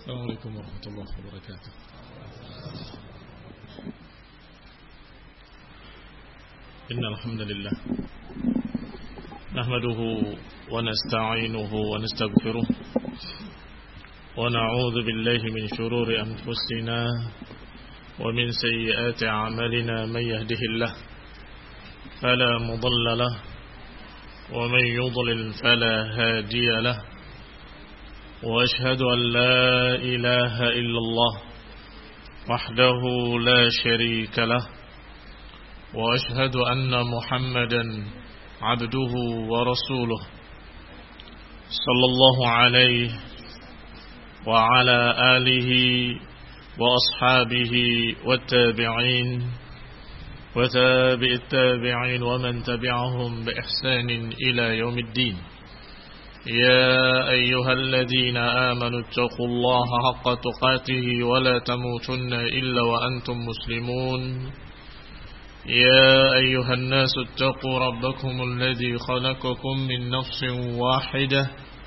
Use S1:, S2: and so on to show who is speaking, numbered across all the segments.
S1: السلام عليكم ورحمة الله وبركاته. إن الحمد لله نحمده ونستعينه ونستغفره ونعوذ بالله من شرور أنفسنا ومن سيئات أعمالنا. من يهده الله فلا مضل له ومن يضلل فلا هادي له. وأشهد أن لا إله إلا الله وحده لا شريك له. وأشهد أن محمدا عبده ورسوله صلى الله عليه وعلى آله وأصحابه والتابعين وتابع التابعين ومن تبعهم بإحسان إلى يوم الدين. يا أيها الذين آمنوا اتقوا الله حق تقاته ولا تموتن إلا وأنتم مسلمون. يا أيها الناس اتقوا ربكم الذي خلقكم من نفس واحدة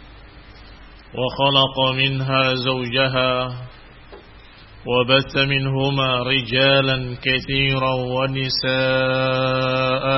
S1: وخلق منها زوجها وبث منهما رجالا كثيرا ونساء.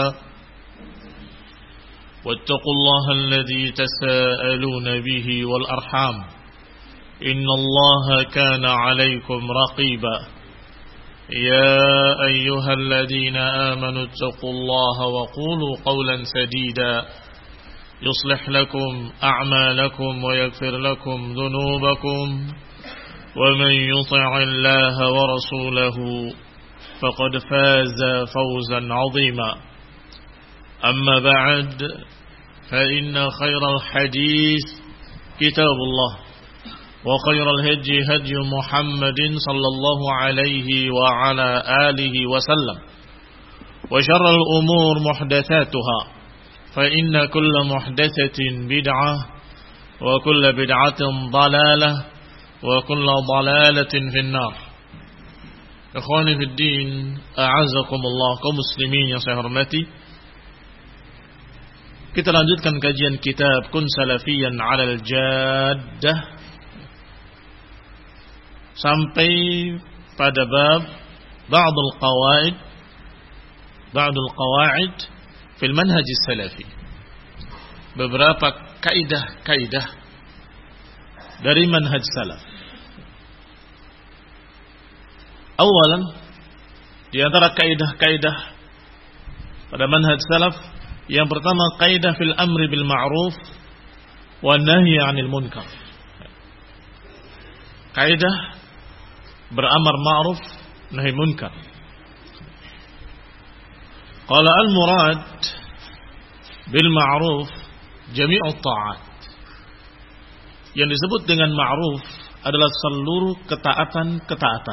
S1: واتقوا الله الذي تساءلون به والأرحام إن الله كان عليكم رقيبا. يا أيها الذين آمنوا اتقوا الله وقولوا قولا سديدا يصلح لكم أعمالكم ويغفر لكم ذنوبكم. ومن يطع الله ورسوله فقد فاز فوزا عظيما. أما بعد فإن خير الحديث كتاب الله وخير الهدي هدي محمد صلى الله عليه وعلى آله وسلم. وشر الأمور محدثاتها فإن كل محدثة بدعة وكل بدعة ضلالة وكل ضلالة في النار. إخواني في الدين أعزكم الله kaum muslimin yang saya hormati. Kita lanjutkan kajian kitab Kun Salafiyan 'alal Jaddah sampai pada bab Ba'dul Qawaid fil Manhaj Salafi. Beberapa kaidah-kaidah dari manhaj salaf. Awalan, di antara kaidah-kaidah pada manhaj salaf, yang pertama kaidah fil amri bil ma'ruf wa nahyi 'anil munkar. Kaidah beramar ma'ruf nahi munkar. Qala al murad bil ma'ruf jami'ut ta'at. Yang disebut dengan ma'ruf adalah seluruh ketaatan-ketaatan.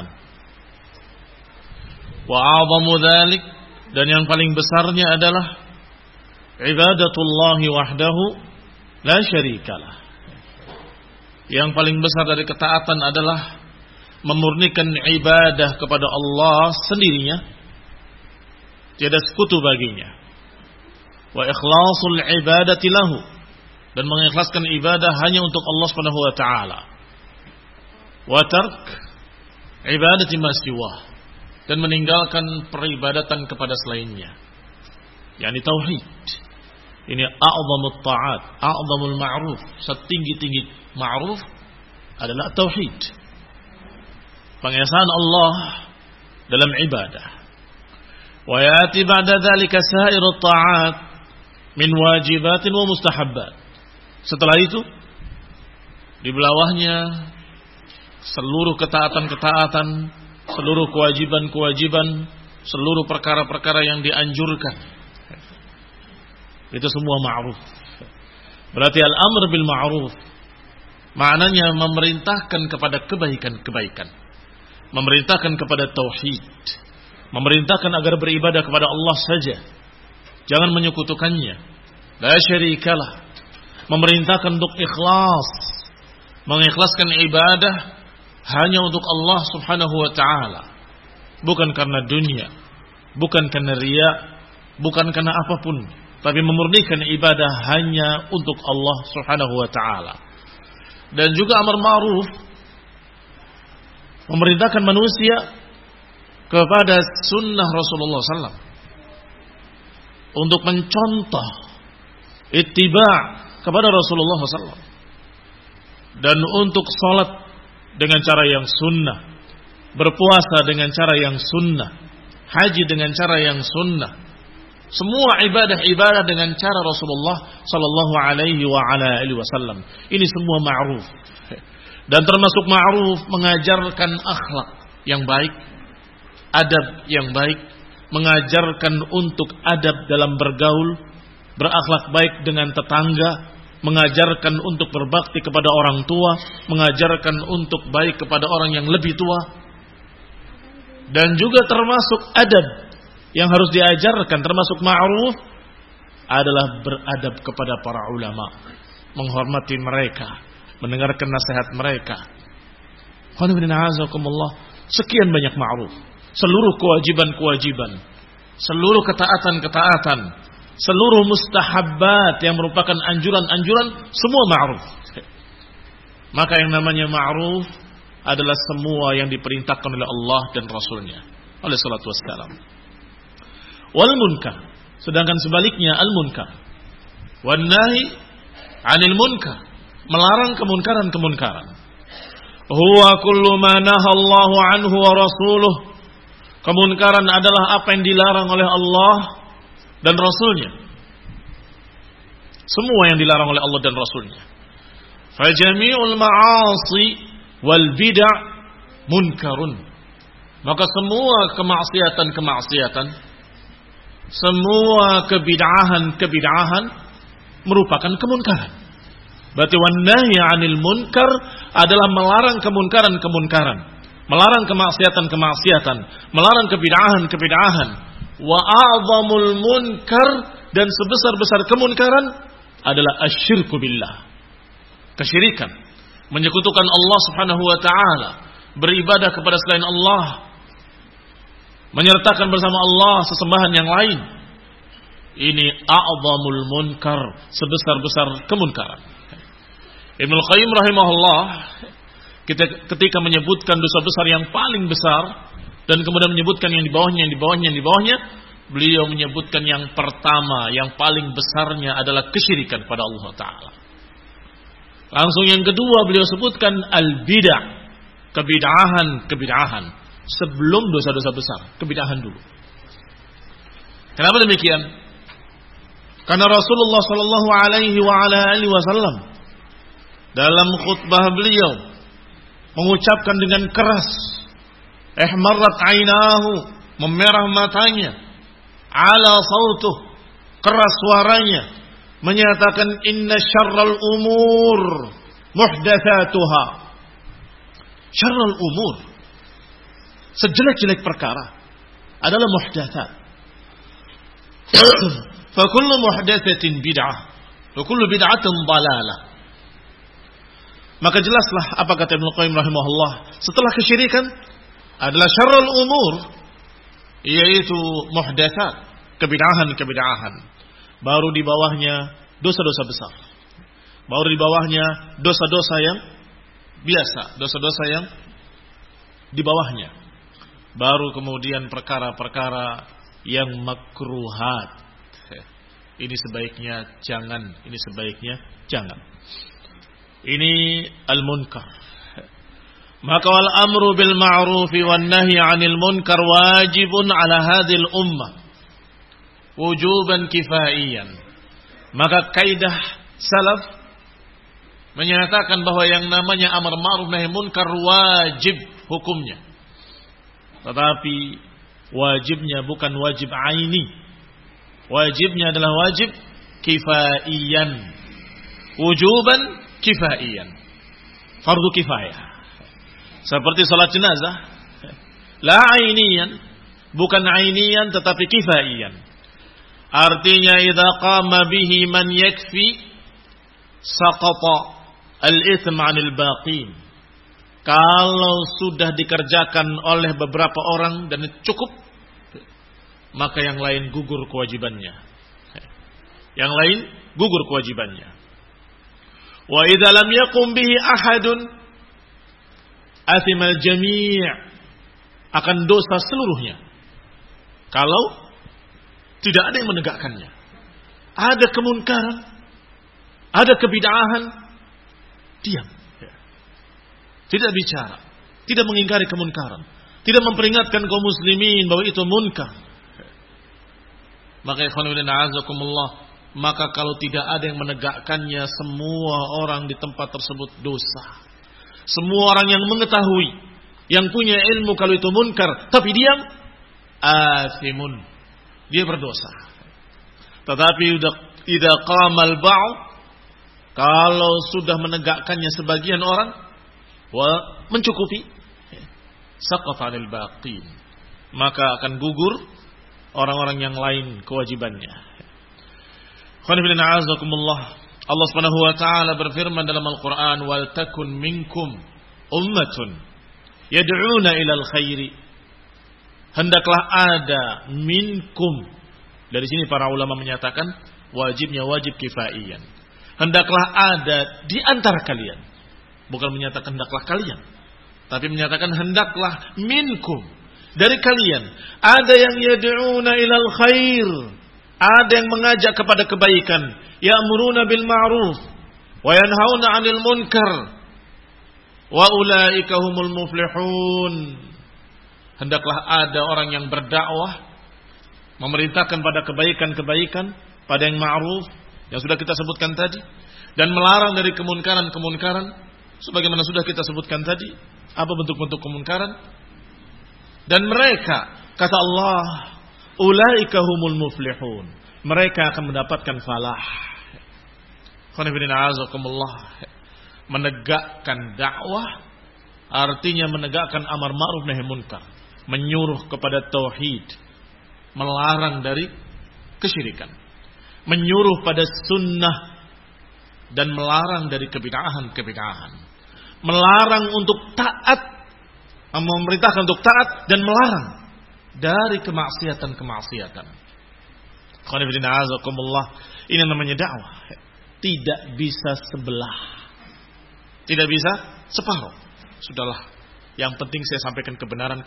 S1: Wa a'zamu dzalik, dan yang paling besarnya adalah ibadatullahi wahdahu la syarikalah. Yang paling besar dari ketaatan adalah memurnikan ibadah kepada Allah sendirinya, tiada sekutu baginya. Wa ikhlasul ibadati lahu, dan mengikhlaskan ibadah hanya untuk Allah Subhanahu wa taala. Wa tark ibadati ma siwa, dan meninggalkan peribadatan kepada selainnya, yakni tauhid. Ini a'zamut ta'at, a'zamul ma'ruf, setinggi-tinggi ma'ruf adalah tauhid, pengesaan Allah dalam ibadah. Wa yati ba'da dzalika sa'irut ta'at min wajibatin wa mustahabbat. Setelah itu di bawahnya seluruh ketaatan-ketaatan, seluruh kewajiban-kewajiban, seluruh perkara-perkara yang dianjurkan. Itu semua ma'ruf. Berarti al-amr bil ma'ruf maknanya memerintahkan kepada kebaikan-kebaikan, memerintahkan kepada tauhid, memerintahkan agar beribadah kepada Allah saja, jangan menyekutukannya, la syarikalah, memerintahkan untuk ikhlas, mengikhlaskan ibadah hanya untuk Allah Subhanahu wa taala, bukan karena dunia, bukan karena riya, bukan karena apapun, tapi memurnikan ibadah hanya untuk Allah Subhanahu wa taala. Dan juga amar ma'ruf memerintahkan manusia kepada sunnah Rasulullah SAW, untuk mencontoh ittiba' kepada Rasulullah SAW, dan untuk sholat dengan cara yang sunnah, berpuasa dengan cara yang sunnah, haji dengan cara yang sunnah, semua ibadah-ibadah dengan cara Rasulullah sallallahu alaihi wa ala alihi wasallam. Ini semua ma'ruf. Dan termasuk ma'ruf mengajarkan akhlak yang baik, adab yang baik, mengajarkan untuk adab dalam bergaul, berakhlak baik dengan tetangga, mengajarkan untuk berbakti kepada orang tua, mengajarkan untuk baik kepada orang yang lebih tua. Dan juga termasuk adab yang harus diajarkan, termasuk ma'ruf, adalah beradab kepada para ulama, menghormati mereka, mendengarkan nasihat mereka. Sekian banyak ma'ruf, seluruh kewajiban-kewajiban, seluruh ketaatan-ketaatan, seluruh mustahabbat yang merupakan anjuran-anjuran, semua ma'ruf. Maka yang namanya ma'ruf adalah semua yang diperintahkan oleh Allah dan Rasulnya alaihi salatu wassalam. Wal munkar, sedangkan sebaliknya al munkar, wan nahi 'anil munkar, melarang kemunkaran-kemunkaran. Huwa kullu ma nahallahu anhu wa rasuluh. Kemunkaran adalah apa yang dilarang oleh Allah dan Rasulnya. Semua yang dilarang oleh Allah dan Rasulnya. Fajami'ul ma'asi wal bid'ah munkarun. Maka semua kemaksiatan-kemaksiatan, semua kebid'ahan-kebid'ahan merupakan kemunkaran. Berarti wan nahyi 'anil munkar adalah melarang kemunkaran-kemunkaran, melarang kemaksiatan-kemaksiatan, melarang kebid'ahan-kebid'ahan. Wa a'zamul munkar, dan sebesar-besar kemunkaran adalah asyirku billah, kesyirikan, menyekutukan Allah Subhanahu wa taala, beribadah kepada selain Allah, menyertakan bersama Allah sesembahan yang lain. Ini a'zamul munkar, sebesar-besar kemunkaran. Ibnu Qayyim rahimahullah ketika menyebutkan dosa besar yang paling besar dan kemudian menyebutkan yang di bawahnya, yang di bawahnya, yang di bawahnya, beliau menyebutkan yang pertama, yang paling besarnya adalah kesyirikan pada Allah Ta'ala. Langsung yang kedua beliau sebutkan al-bid'ah, kebid'ahan sebelum dosa-dosa besar, kebid'ahan dulu. Kenapa demikian? Karena Rasulullah sallallahu alaihi wa ala alihi wasallam dalam khutbah beliau mengucapkan dengan keras, ihmarrat ainahu, memerah matanya, ala sautuh, keras suaranya, menyatakan inna syarral umur muhdatsatuha. Syarral umur, sejelek-jelek perkara adalah muhdatsat. Fa kullu muhdatsatin bid'ah wa kullu bid'atin dhalalah. Maka jelaslah apa kata Ibnu Qayyim rahimahullah, setelah kesyirikan adalah syarrul umur, yaitu muhdatsat, kebid'ahan. Baru di bawahnya dosa-dosa besar. Baru di bawahnya dosa-dosa yang biasa, dosa-dosa yang di bawahnya. Baru kemudian perkara-perkara yang makruhat. Ini sebaiknya jangan, ini sebaiknya jangan. Ini al-munkar. Maka wal amru bil ma'ruf wan nahyi 'anil munkar wajibun 'ala hadhil ummah wujuban kifaiyan. Maka kaidah salaf menyatakan bahwa yang namanya amar ma'ruf nahi munkar wajib hukumnya. Tetapi wajibnya bukan wajib aini. Wajibnya adalah wajib kifaiyan. Wujuban kifaiyan, fardu kifayah. Seperti salat jenazah, la ainiyan, bukan ainiyan tetapi kifaiyan. Artinya idza qama bihi man yakfi saqata al-itsm 'anil baqin. Kalau sudah dikerjakan oleh beberapa orang dan cukup, maka yang lain gugur kewajibannya. Yang lain gugur kewajibannya. Wa idza lam yaqum bihi ahadun, athimal jami', akan dosa seluruhnya. Kalau tidak ada yang menegakkannya. Ada kemunkaran, ada kebid'ahan, diam. Tidak bicara, tidak mengingkari kemunkaran, tidak memperingatkan kaum muslimin bahwa itu munkar. Maka ikhwan fillah a'azakumullah, maka kalau tidak ada yang menegakkannya, semua orang di tempat tersebut dosa. Semua orang yang mengetahui, yang punya ilmu kalau itu munkar, tapi diam, athimun, dia berdosa. Tetapi idza qamal ba'd, kalau sudah menegakkannya sebagian orang, mencukupi, saqata 'anil baqin, maka akan gugur orang-orang yang lain kewajibannya. Khonifillah a'azakumullah, Allah Subhanahu wa taala berfirman dalam Al-Qur'an, wal takun minkum ummatun yad'una ilal khairi. Hendaklah ada minkum. Dari sini para ulama menyatakan wajibnya wajib kifaiyan. Hendaklah ada di antara kalian. Bukan menyatakan hendaklah kalian, tapi menyatakan hendaklah minkum, dari kalian ada yang yad'una ilal khair, ada yang mengajak kepada kebaikan, ya'muruna bil ma'ruf wa yanhauna 'anil munkar wa ulaika humul muflihun. Hendaklah ada orang yang berdakwah, memerintahkan pada kebaikan-kebaikan, pada yang ma'ruf yang sudah kita sebutkan tadi, dan melarang dari kemunkaran-kemunkaran sebagaimana sudah kita sebutkan tadi. Apa bentuk-bentuk kemunkaran? Dan mereka, kata Allah, ulaika humul muflihun, mereka akan mendapatkan falah. Menegakkan dakwah artinya menegakkan amar ma'ruf nahi munkar, menyuruh kepada tauhid, melarang dari kesyirikan, menyuruh pada sunnah dan melarang dari kebid'ahan, melarang untuk taat, memerintahkan untuk taat dan melarang dari kemaksiatan. Ini namanya dakwah. Tidak bisa sebelah, tidak bisa separuh. Sudahlah, yang penting saya sampaikan kebenaran.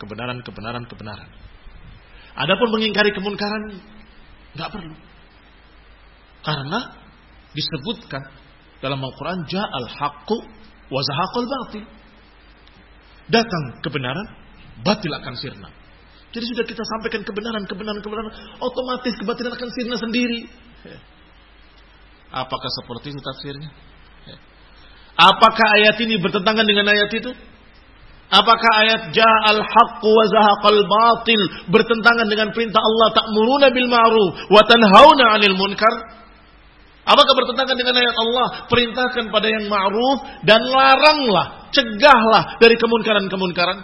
S1: Adapun mengingkari kemunkaran enggak perlu. Karena disebutkan dalam Al-Quran, ja'al haqqu wa zahaqal batil. Datang kebenaran, batil akan sirna. Jadi sudah kita sampaikan kebenaran, otomatis kebatilan akan sirna sendiri. Apakah seperti itu tafsirnya? Apakah ayat ini bertentangan dengan ayat itu? Apakah ayat ja'al haqqu wa zahaqal batil bertentangan dengan perintah Allah ta'muruna bil ma'ruf wa tanhauna 'anil munkar? Apakah bertentangan dengan ayat Allah, perintahkan pada yang ma'ruf dan laranglah, cegahlah dari kemunkaran-kemunkaran?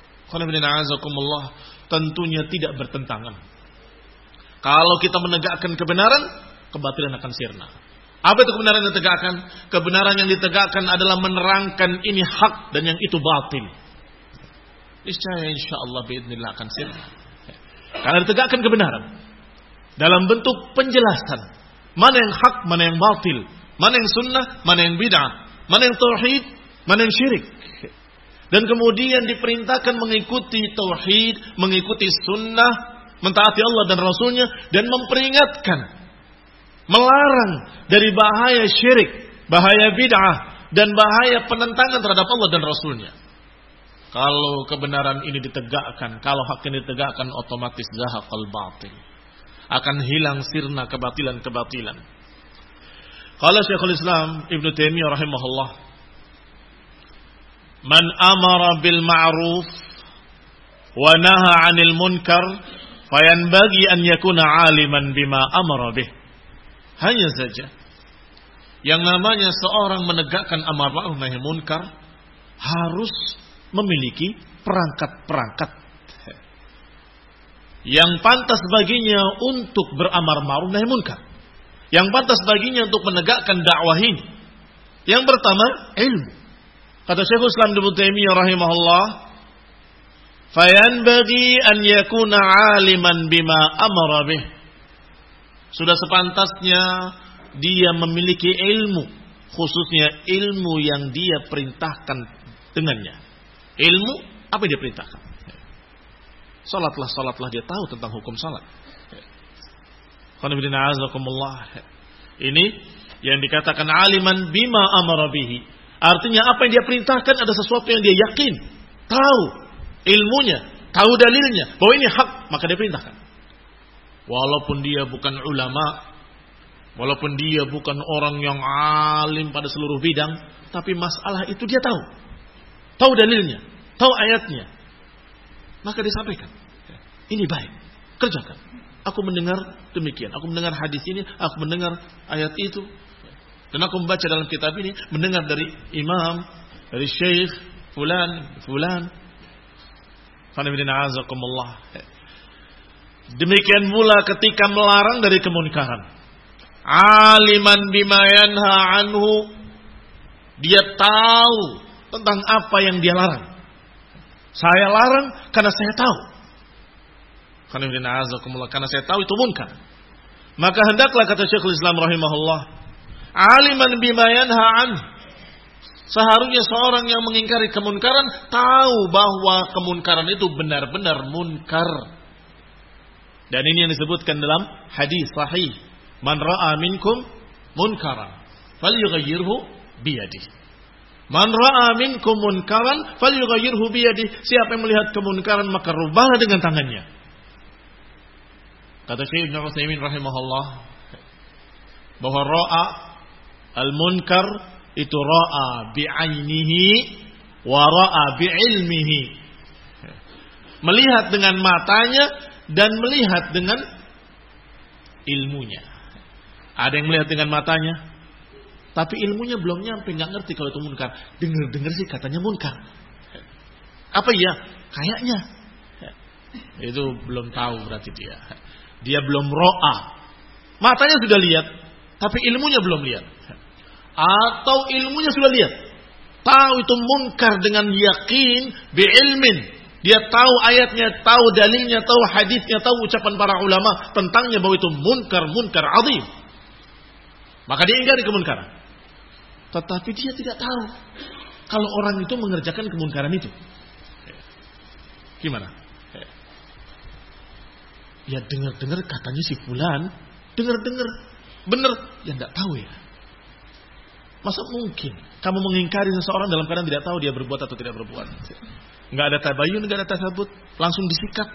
S1: Tentunya tidak bertentangan. Kalau kita menegakkan kebenaran, kebatilan akan sirna. Apa itu kebenaran yang ditegakkan? Kebenaran yang ditegakkan adalah menerangkan ini hak dan yang itu batil. Niscaya insyaallah biidznillah akan sirna. Karena ditegakkan kebenaran dalam bentuk penjelasan. Mana yang hak, mana yang batil, mana yang sunnah, mana yang bid'ah, mana yang tauhid, mana yang syirik. Dan kemudian diperintahkan mengikuti tauhid, mengikuti sunnah, mentaati Allah dan Rasulnya, dan memperingatkan, melarang dari bahaya syirik, bahaya bid'ah, dan bahaya penentangan terhadap Allah dan Rasulnya. Kalau kebenaran ini ditegakkan, kalau hak ini ditegakkan, otomatis zahaqal batil, akan hilang sirna kebatilan-kebatilan. Qala Syekhul Islam Ibnu Taimiyah rahimahullah, man amara bil ma'ruf wa naha 'anil munkar fayanbaghi an yakuna 'aliman bima amara bih. Hanya saja yang namanya seorang menegakkan amar ma'ruf nahi munkar harus memiliki perangkat-perangkat yang pantas baginya untuk beramar ma'ruf nahi munkar, yang pantas baginya untuk menegakkan dakwah ini. Yang pertama, ilmu. Kata Syekhul Islam Ibnu Taimiyah rahimahullah, fayanbaghi an yakuna 'aliman bima amara bih. Sudah sepantasnya dia memiliki ilmu, khususnya ilmu yang dia perintahkan dengannya. ilmu apa yang dia perintahkan. Salatlah dia tahu tentang hukum salat. Ini yang dikatakan aliman bima amara bihi. Artinya apa yang dia perintahkan ada sesuatu yang dia yakin, tahu ilmunya, tahu dalilnya bahwa ini hak, maka dia perintahkan. Walaupun dia bukan ulama, walaupun dia bukan orang yang alim pada seluruh bidang, tapi masalah itu dia tahu. Tahu dalilnya, tahu ayatnya. Maka disampaikan. Ini baik, kerjakan. Aku mendengar demikian, aku mendengar hadis ini, aku mendengar ayat itu. Dan aku membaca dalam kitab ini, mendengar dari imam, dari syekh, fulan. Demikian pula ketika melarang dari kemunkaran. Aliman bima yanha anhu. Dia tahu tentang apa yang dia larang. Saya larang karena saya tahu. Karena saya tahu itu munkar. Maka hendaklah, kata Syekhul Islam rahimahullah, aliman bima yanha anhu. Seharusnya seorang yang mengingkari kemunkaran tahu bahwa kemunkaran itu benar-benar munkar. Dan ini yang disebutkan dalam hadis sahih, man ra'a minkum munkaran falyughayyirhu biyadihi. Man ra'a minkum munkaran falyughayyirhu biyadihi. Siapa yang melihat kemunkaran maka rubahlah dengan tangannya. Kata Syekh Ibnu Utsaimin rahimahullah bahwa ra'a al-munkar itu ra'a bi'ainihi wa ra'a bi'ilmihi. Melihat dengan matanya dan melihat dengan ilmunya. Ada yang melihat dengan matanya, tapi ilmunya belum nyampe, nggak ngerti kalau itu munkar. Dengar sih katanya munkar. Apa ya? Kayaknya. Itu belum tahu berarti dia. Dia belum ro'a. Matanya sudah lihat, tapi ilmunya belum lihat. Atau ilmunya sudah lihat, tahu itu munkar dengan yakin, bi'ilmin. Dia tahu ayatnya, tahu dalilnya, tahu hadisnya, tahu ucapan para ulama tentangnya bahwa itu munkar azim. Maka dia ingkari kemunkaran. Tetapi dia tidak tahu kalau orang itu mengerjakan kemunkaran itu. Gimana? Ya dengar katanya si fulan, dengar benar, ya enggak tahu ya. Masa mungkin kamu mengingkari seseorang dalam keadaan tidak tahu dia berbuat atau tidak berbuat? Enggak ada tabayun, enggak ada tasabut, langsung disikat.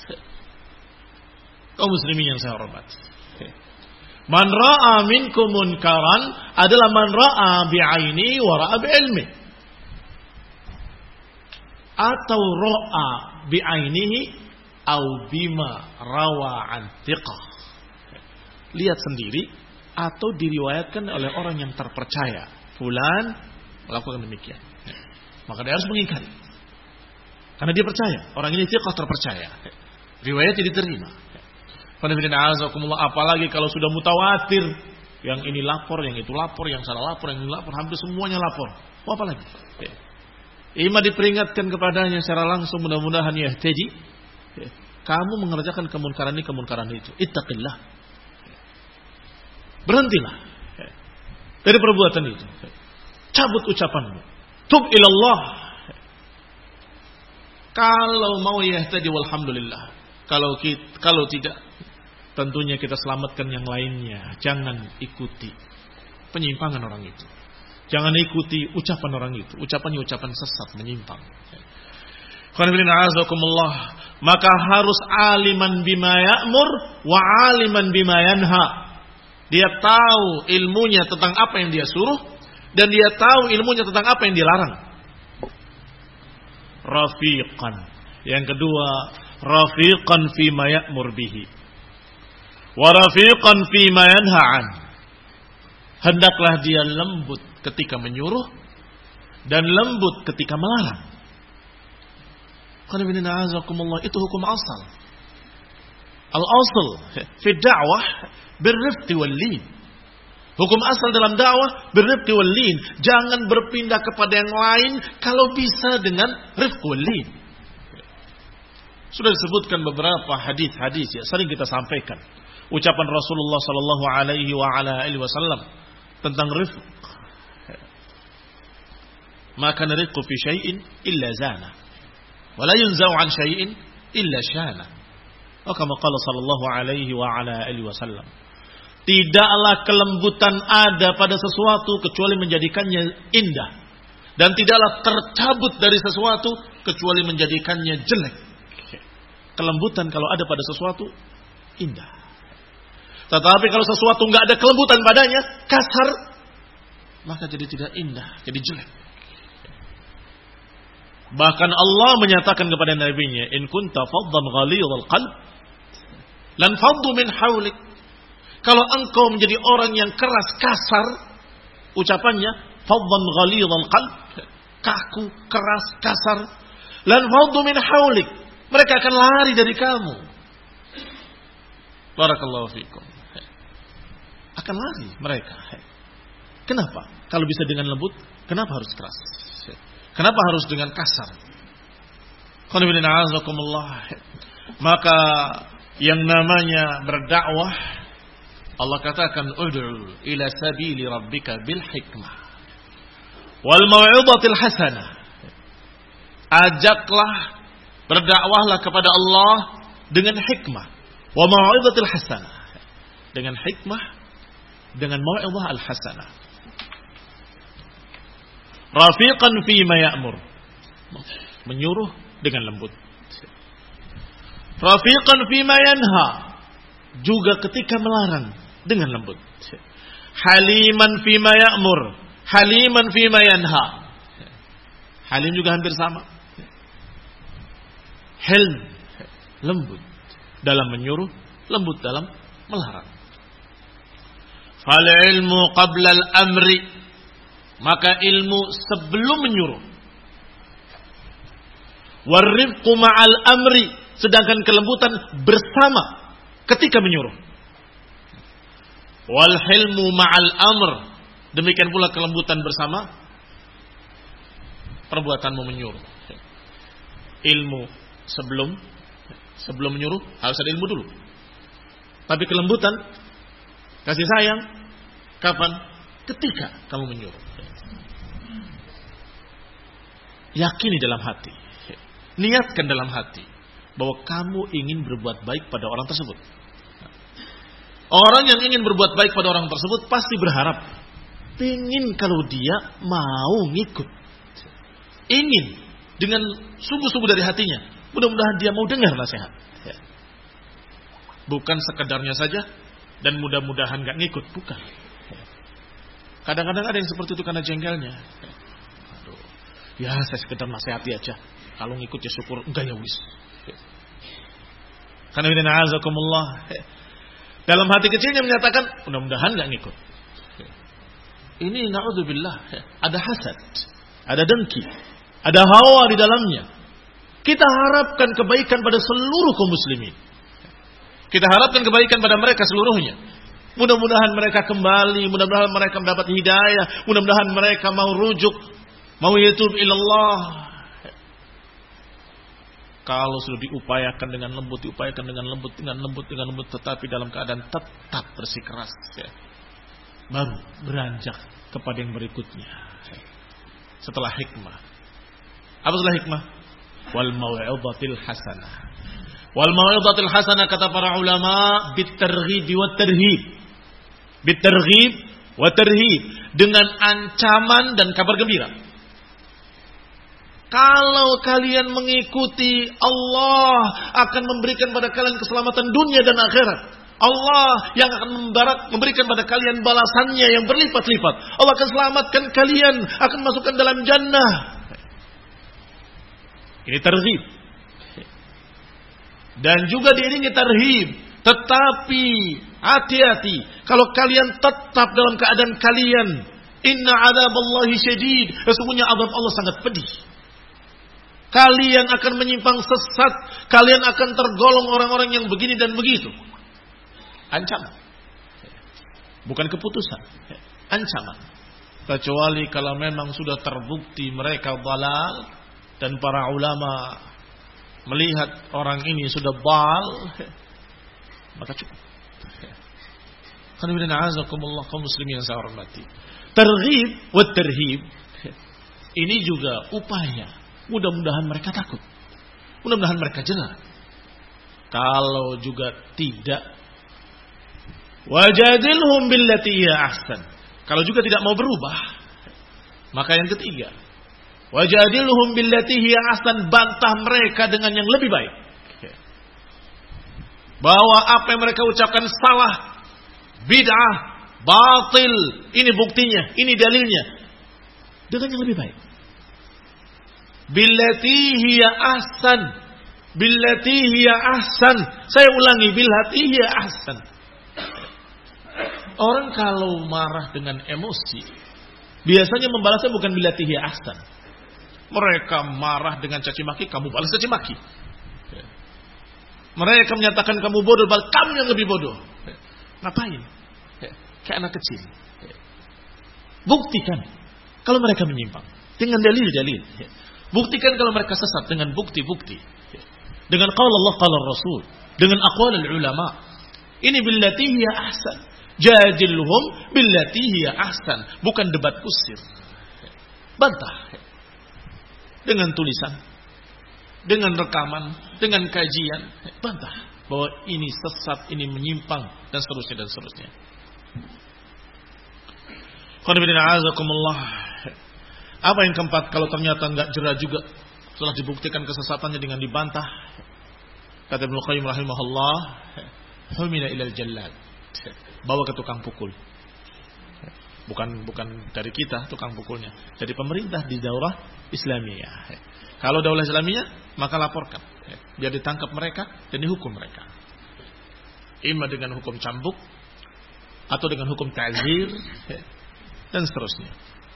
S1: Kaum muslimin yang saya hormati. Man ra'a minkum munkaran adalah man ra'a bi'aini wa ra'a bi'ilmi. Atau ra'a bi'ainihi au bima rawa an thiqah. Lihat sendiri atau diriwayatkan oleh orang yang terpercaya. Fulan melakukan demikian. Maka dia harus mengingkari. Karena dia percaya, orang ini thiqah, terpercaya. Riwayatnya diterima. Apalagi kalau sudah mutawatir, yang ini lapor, yang itu lapor, yang salah lapor, yang ini lapor, hampir semuanya lapor. Apa lagi? Ima diperingatkan kepadanya secara langsung, mudah-mudahan yahtadi. Kamu mengerjakan kemunkaran ini, kemunkaran itu. Ittaqillah. Berhentilah dari perbuatan itu. Cabut ucapanmu. Tub ilallah. Kalau mau yahtadi walhamdulillah. Kalau tidak, tentunya kita selamatkan yang lainnya. Jangan ikuti penyimpangan orang itu. Jangan ikuti ucapan orang itu. Ucapannya ucapan sesat, menyimpang. Maka harus aliman bima ya'mur wa aliman bima yanha. Dia tahu ilmunya tentang apa yang dia suruh, dan dia tahu ilmunya tentang apa yang dilarang. Rafiqan. Yang kedua, rafiqan fima ya'mur bihi wa rafiqan fima yanha an. Hendaklah dia lembut ketika menyuruh dan lembut ketika melarang. Itu hukum asal. Al-asal fi da'wah birrifqi wal lin. Hukum asal dalam dakwah birrifqi wal lin. Jangan berpindah kepada yang lain kalau bisa dengan rifq wal lin. Sudah disebutkan beberapa hadis-hadis ya, sering kita sampaikan. Ucapan Rasulullah sallallahu alaihi wasallam tentang rifq. maka nariqu fi syai'in illa zana. Wa la yunza'u an syai'in illa syana. Kama qala sallallahu alaihi wa ala alihi wasallam. Tidaklah kelembutan ada pada sesuatu kecuali menjadikannya indah. Dan tidaklah tercabut dari sesuatu kecuali menjadikannya jelek. Kelembutan kalau ada pada sesuatu indah. Tetapi kalau sesuatu enggak ada kelembutan padanya, kasar, maka jadi tidak indah, jadi jelek. Bahkan Allah menyatakan kepada nabinya, "In kunta faddan ghalidhal qalb, lan faddu min hawlik." Kalau engkau menjadi orang yang keras, kasar, ucapannya faddan ghalidhal qalb, kaku, keras, kasar, lan faddu min hawlik, mereka akan lari dari kamu. Barakallahu fikum. Akan lari mereka. Kenapa? Kalau bisa dengan lembut, kenapa harus keras? Kenapa harus dengan kasar? Maka yang namanya berdakwah, Allah katakan ud'u ila sabili rabbika bil hikmah wal mau'izatil hasanah. Ajaklah, berdakwahlah kepada Allah dengan hikmah wa mau'izatil hasanah. Dengan hikmah, dengan mau'izah al hasanah. Rafiqan fima ya'mur, menyuruh dengan lembut. Rafiqan fima yanha, juga ketika melarang dengan lembut. Haliman fima ya'mur, haliman fima yanha. Halim juga hampir sama. Hilm, lembut dalam menyuruh, lembut dalam melarang. Fal ilmu qabla al-amri, maka ilmu sebelum menyuruh. Warifqu ma'al amri, sedangkan kelembutan bersama ketika menyuruh. Wal hilmu ma'al amr, demikian pula kelembutan bersama perbuatanmu menyuruh. Ilmu sebelum menyuruh harus ada ilmu dulu. Tapi kelembutan, kasih sayang, kapan? Ketika kamu menyuruh. Yakini dalam hati, niatkan dalam hati bahwa kamu ingin berbuat baik pada orang tersebut. Orang yang ingin berbuat baik pada orang tersebut pasti berharap, ingin kalau dia mau ngikut, ingin dengan sungguh-sungguh dari hatinya, mudah-mudahan dia mau dengar nasihat. Bukan sekedarnya saja dan mudah-mudahan gak ngikut, bukan. Kadang-kadang ada yang seperti itu karena jengkelnya. Ya saya sekedar nasihati aja. Kalau ngikut ya syukur, enggak ya wis. Karena ini na'azakumullah. Dalam hati kecilnya menyatakan, mudah-mudahan enggak ngikut. Ini na'udzubillah. Ada hasad, ada dengki, ada hawa di dalamnya. Kita harapkan kebaikan pada seluruh kaum muslimin. Kita harapkan kebaikan pada mereka seluruhnya. Mudah-mudahan mereka kembali, mudah-mudahan mereka mendapat hidayah, mudah-mudahan mereka mau rujuk, mau yatub ilallah. Kalau sudah diupayakan dengan lembut, tetapi dalam keadaan tetap bersikeras, baru beranjak kepada yang berikutnya. Setelah hikmah. Apa setelah hikmah? Wal mau'izatil hasanah. Wal mau'izatil hasanah kata para ulama bitarghib wa tarhib. Bitarghib wa tarhib, dengan ancaman dan kabar gembira. Kalau kalian mengikuti, Allah akan memberikan pada kalian keselamatan dunia dan akhirat. Allah yang akan memberikan pada kalian balasannya yang berlipat-lipat. Allah akan selamatkan kalian, akan masukkan dalam jannah. Ini targhib. Dan juga diiringi tarhib. Tetapi hati-hati, kalau kalian tetap dalam keadaan kalian, inna adzaballahi syadid, sesungguhnya azab Allah sangat pedih. Kalian akan menyimpang sesat, kalian akan tergolong orang-orang yang begini dan begitu. Ancaman. Bukan keputusan, ancaman. Kecuali kalau memang sudah terbukti mereka dhalal dan para ulama melihat orang ini sudah dhal, maka cukup. Qanibina azakumullah kaum muslimin yang saya hormati. Targhib wa tarhib Ini juga upaya. Mudah-mudahan mereka takut. Mudah-mudahan mereka jengah. Kalau juga tidak, wajadilhum billati hiya ahsan. Kalau juga tidak mau berubah, maka yang ketiga, wajadilhum billati hiya ahsan, bantah mereka dengan yang lebih baik. Bahwa apa yang mereka ucapkan salah, bid'ah, batil, ini buktinya, ini dalilnya, dengan yang lebih baik. Billati hiya ahsan, billati hiya ahsan. Saya ulangi, billati hiya ahsan. Orang kalau marah dengan emosi, biasanya membalasnya bukan billati hiya ahsan. Mereka marah dengan caci maki, kamu balas caci maki. Mereka menyatakan kamu bodoh, balas kamu yang lebih bodoh. Ngapain? Kayak anak kecil. Buktikan kalau mereka menyimpang dengan dalil-dalil. Buktikan kalau mereka sesat dengan bukti-bukti. Dengan qaul Allah, qaul Rasul, dengan aqwalul ulama. Ini billati hiya ahsan. Jadilhum billati hiya ahsan, bukan debat kusir. Bantah. Dengan tulisan, dengan rekaman, dengan kajian, bantah bahwa ini sesat, ini menyimpang, dan seterusnya dan seterusnya. Apa yang keempat, kalau ternyata enggak jera juga setelah dibuktikan kesesatannya dengan dibantah, kata Ibnu Qayyim rahimahullah, humila ilal jallad, bawa ke tukang pukul. Bukan dari kita tukang pukulnya, dari pemerintah di daurah Islamiyah. Kalau daurah Islamiyah, maka laporkan, biar ditangkap mereka dan dihukum mereka. Ima dengan hukum cambuk atau dengan hukum ta'zir dan seterusnya.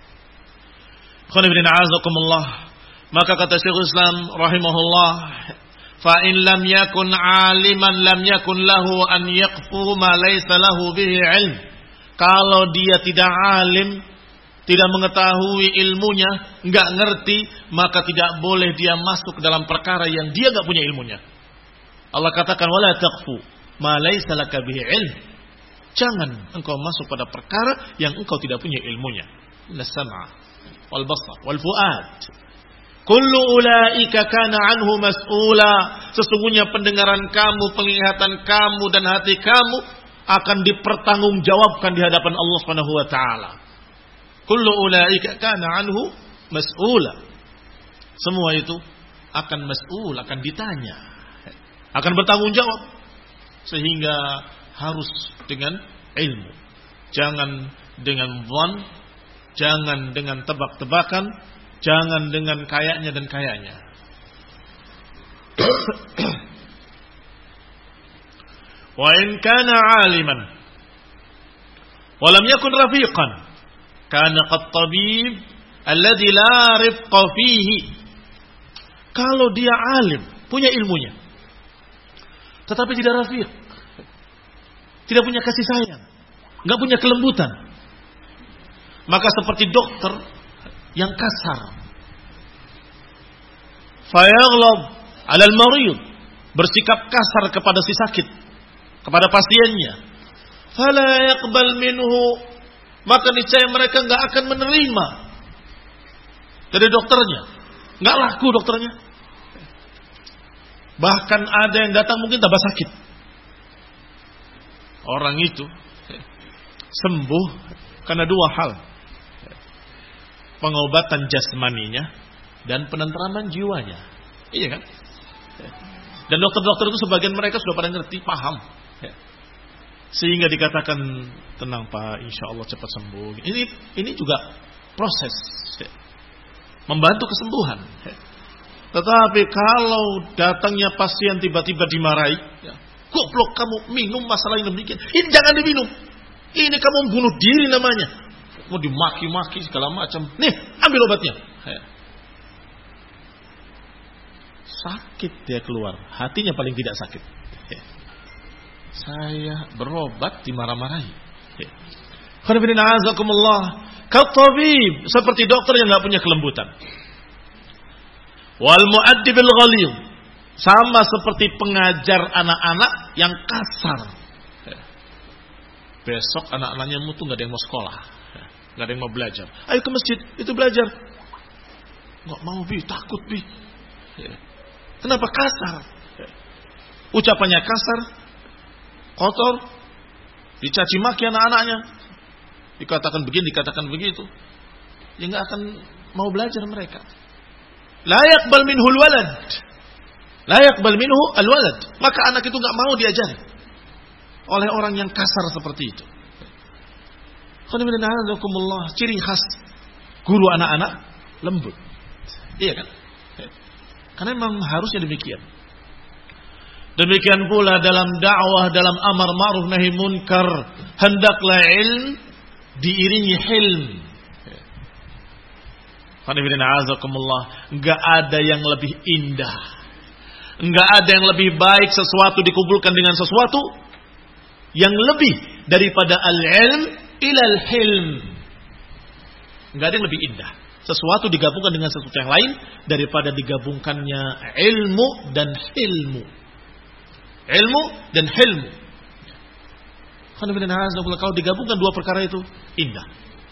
S1: Maka kata Syekhul Islam rahimahullah, fa in lam yakun aliman lam yakun lahu an yaqfu ma laysa lahu bihi ilm. Kalau dia tidak alim, tidak mengetahui ilmunya, enggak ngerti, maka tidak boleh dia masuk ke dalam perkara yang dia enggak punya ilmunya. Allah katakan wala taqfu ma laysa laka bihi ilm. Jangan engkau masuk pada perkara yang engkau tidak punya ilmunya. Las-sam'a wal basar wal fuad. Kullu ulaika kana anhu mas'ula. Sesungguhnya pendengaran kamu, penglihatan kamu dan hati kamu akan dipertanggungjawabkan di hadapan Allah Subhanahu wa taala. Kullu ulaika kana anhu mas'ula. Semua itu akan mas'ul, akan ditanya, akan bertanggung jawab. Sehingga harus dengan ilmu. Jangan dengan dhann, jangan dengan tebak-tebakan, jangan dengan kayaknya dan kayaknya. Wa in kana aliman wa lam yakun rafiqan kana qat-tabib alladhi la rifqa fihi. Kalau dia alim, punya ilmunya, tetapi tidak rafiq, tidak punya kasih sayang, enggak punya kelembutan, maka seperti dokter yang kasar. Fayaghlab 'ala al-marid, bersikap kasar kepada si sakit, kepada pasiennya. Fala yaqbal minhu, maka niscaya mereka enggak akan menerima dari dokternya. Enggak laku dokternya. Bahkan ada yang datang mungkin tambah sakit. Orang itu sembuh karena dua hal. Pengobatan jasmaninya dan penentraman jiwanya. Iya kan? Dan dokter-dokter itu sebagian mereka sudah pada ngerti, paham. Sehingga dikatakan, tenang Pak, insya Allah cepat sembuh. Ini juga proses membantu kesembuhan. Tetapi kalau datangnya pasien tiba-tiba dimarahi, goblok kamu minum masalah yang demikian, ini jangan diminum, ini kamu bunuh diri namanya, mau dimaki-maki segala macam, nih ambil obatnya. Sakit dia keluar, hatinya paling tidak sakit. Saya berobat dimarah-marahi. Katabib, seperti dokter yang nggak punya kelembutan. Wal mu'addibil ghalidh, sama seperti pengajar anak-anak yang kasar. Besok anak-anaknya mutu, nggak ada yang mau sekolah, nggak ada yang mau belajar. Ayo ke masjid, itu belajar. Nggak mau bi, takut bi. Kenapa kasar? Ucapannya kasar, kotor, dicaci maki anak-anaknya, dikatakan begini, dikatakan begitu. Ya nggak akan mau belajar mereka. La yaqbal minhu al-walad. La yaqbal minhu al-walad. Maka anak itu nggak mau diajari oleh orang yang kasar seperti itu. Ciri khas guru anak-anak lembut. Iya kan? Karena memang harusnya demikian. Demikian pula dalam dakwah, dalam amar ma'ruf nahi munkar, hendaklah ilm diiringi hilm. Enggak ada yang lebih indah, enggak ada yang lebih baik sesuatu dikumpulkan dengan sesuatu yang lebih daripada al-ilm ilal hilm. Enggak ada yang lebih indah sesuatu digabungkan dengan sesuatu yang lain daripada digabungkannya ilmu dan hilmu. Ilmu dan hilmu. Kalau digabungkan dua perkara itu indah.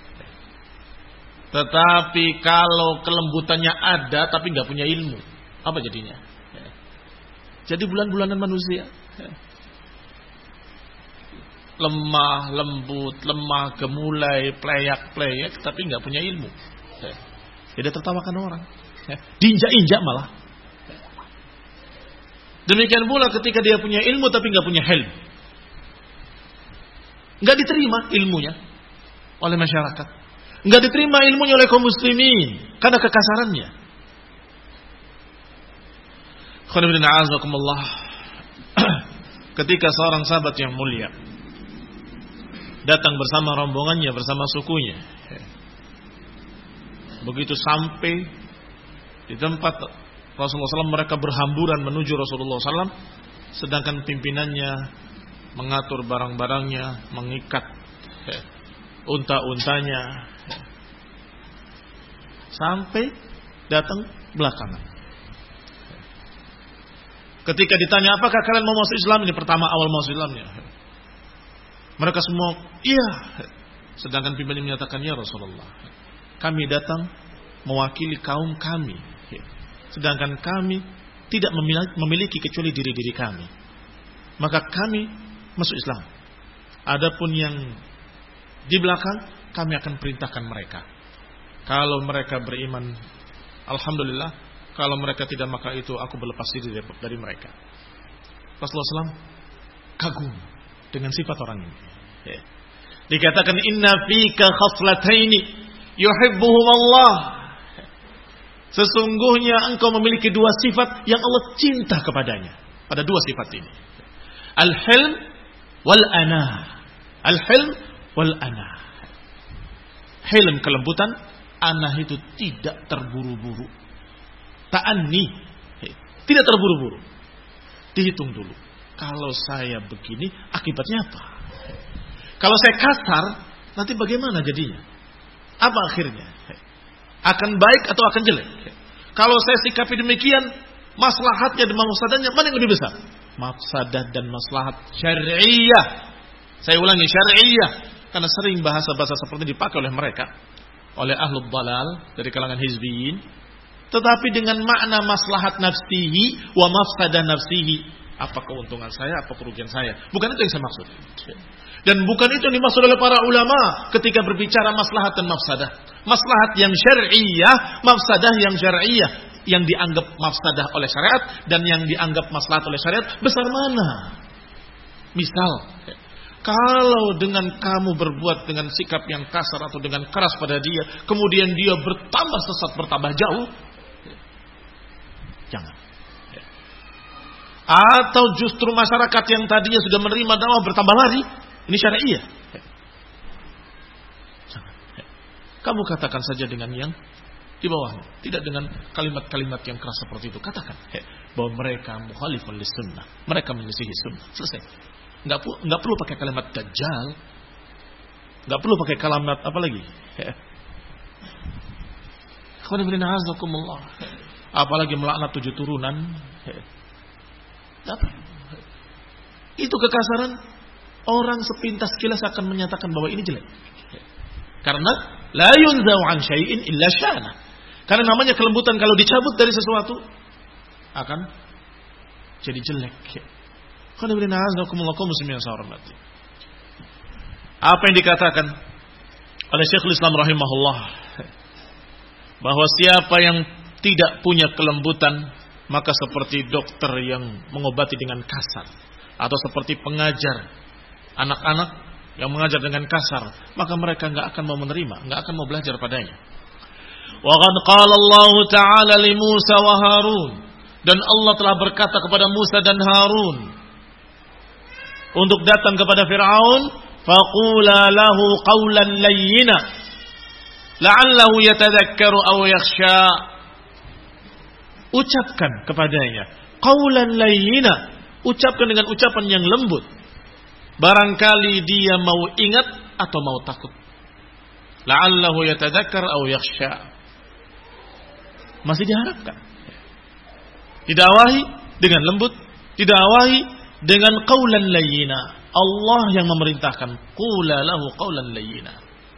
S1: Tetapi kalau kelembutannya ada tapi nggak punya ilmu, apa jadinya? Jadi bulan-bulanan manusia. Lemah, lembut, lemah, gemulai, pleyak, tapi nggak punya ilmu. Tidak tertawakan orang. Diinjak-injak malah. Demikian pula ketika dia punya ilmu tapi nggak punya hilm, nggak diterima ilmunya oleh masyarakat, nggak diterima ilmunya oleh kaum muslimin karena kekasarannya. Ketika seorang sahabat yang mulia datang bersama rombongannya, bersama sukunya, begitu sampai di tempat Rasulullah SAW, mereka berhamburan menuju Rasulullah SAW, sedangkan pimpinannya mengatur barang-barangnya, mengikat unta-untanya, sampai datang belakangan. Ketika ditanya, apakah kalian mau masuk Islam? Ini pertama awal masuk Islamnya. Mereka semua, iya. Sedangkan pimpinannya menyatakan, ya Rasulullah, kami datang mewakili kaum kami. Sedangkan kami tidak memiliki kecuali diri-diri kami. Maka kami masuk Islam. Adapun yang di belakang, kami akan perintahkan mereka. Kalau mereka beriman, alhamdulillah. Kalau mereka tidak, maka itu aku berlepas diri dari mereka. Rasulullah SAW kagum dengan sifat orang ini. Dikatakan, inna fika khaslataini yuhibbuhum Allah. Sesungguhnya engkau memiliki dua sifat yang Allah cinta kepadanya. Pada dua sifat ini. Al-hilm wal-ana. Al-hilm wal-ana. Hilm kelembutan, ana itu tidak terburu-buru. Ta'anni, tidak terburu-buru. Dihitung dulu. Kalau saya begini, akibatnya apa? Kalau saya kasar, nanti bagaimana jadinya? Apa akhirnya? Akan baik atau akan jelek? Kalau saya sikapi demikian, maslahatnya dan mafsadahnya mana yang lebih besar? Mafsadah dan maslahat syar'iyah. Saya ulangi, syar'iyah. Karena sering bahasa-bahasa seperti dipakai oleh mereka, oleh ahlul dalal dari kalangan hizbiyin. Tetapi dengan makna maslahat nafsihi wa mafsadah nafsihi. Apa keuntungan saya, apa kerugian saya. Bukan itu yang saya maksud. Dan bukan itu yang dimaksud oleh para ulama ketika berbicara maslahat dan mafsadah. Maslahat yang syar'iyah, mafsadah yang syar'iyah. Yang dianggap mafsadah oleh syariat dan yang dianggap maslahat oleh syariat, besar mana? Misal, kalau dengan kamu berbuat dengan sikap yang kasar atau dengan keras pada dia, kemudian dia bertambah sesat, bertambah jauh, jangan. Atau justru masyarakat yang tadinya sudah menerima dakwah bertambah lari, ini syariah. Jangan. Kamu katakan saja dengan yang di bawahmu, tidak dengan kalimat-kalimat yang keras seperti itu. Katakan bahwa mereka mukhalifun lis-sunnah, mereka menyelisihi sunnah. Selesai. Enggak perlu pakai kalimat dajjal, enggak perlu pakai kalimat apa lagi. Apalagi melaknat 7 turunan. Itu kekasaran. Orang sepintas kilas akan menyatakan bahwa ini jelek. Karena la yunzau an syai'in illa syana. Karena namanya kelembutan kalau dicabut dari sesuatu akan jadi jelek. Apa yang dikatakan oleh Syekhul Islam rahimahullah, bahwa siapa yang tidak punya kelembutan maka seperti dokter yang mengobati dengan kasar, atau seperti pengajar anak-anak yang mengajar dengan kasar, maka mereka enggak akan mau menerima, enggak akan mau belajar padanya. Wa qad qala Allah Ta'ala li Musa wa Harun, dan Allah telah berkata kepada Musa dan Harun untuk datang kepada Fir'aun, faqula lahu qawlan layyina la'allahu yatadhakkaru aw yakhsha. Ucapkan kepadanya qawlan layyina, ucapkan dengan ucapan yang lembut, barangkali dia mau ingat atau mau takut. La'allahu yatadhakkar aw yakhsha. Masih diharapkan. Didakwahi dengan lembut, didakwahi dengan qawlan layyina. Allah yang memerintahkan, qula lahu qawlan layyina.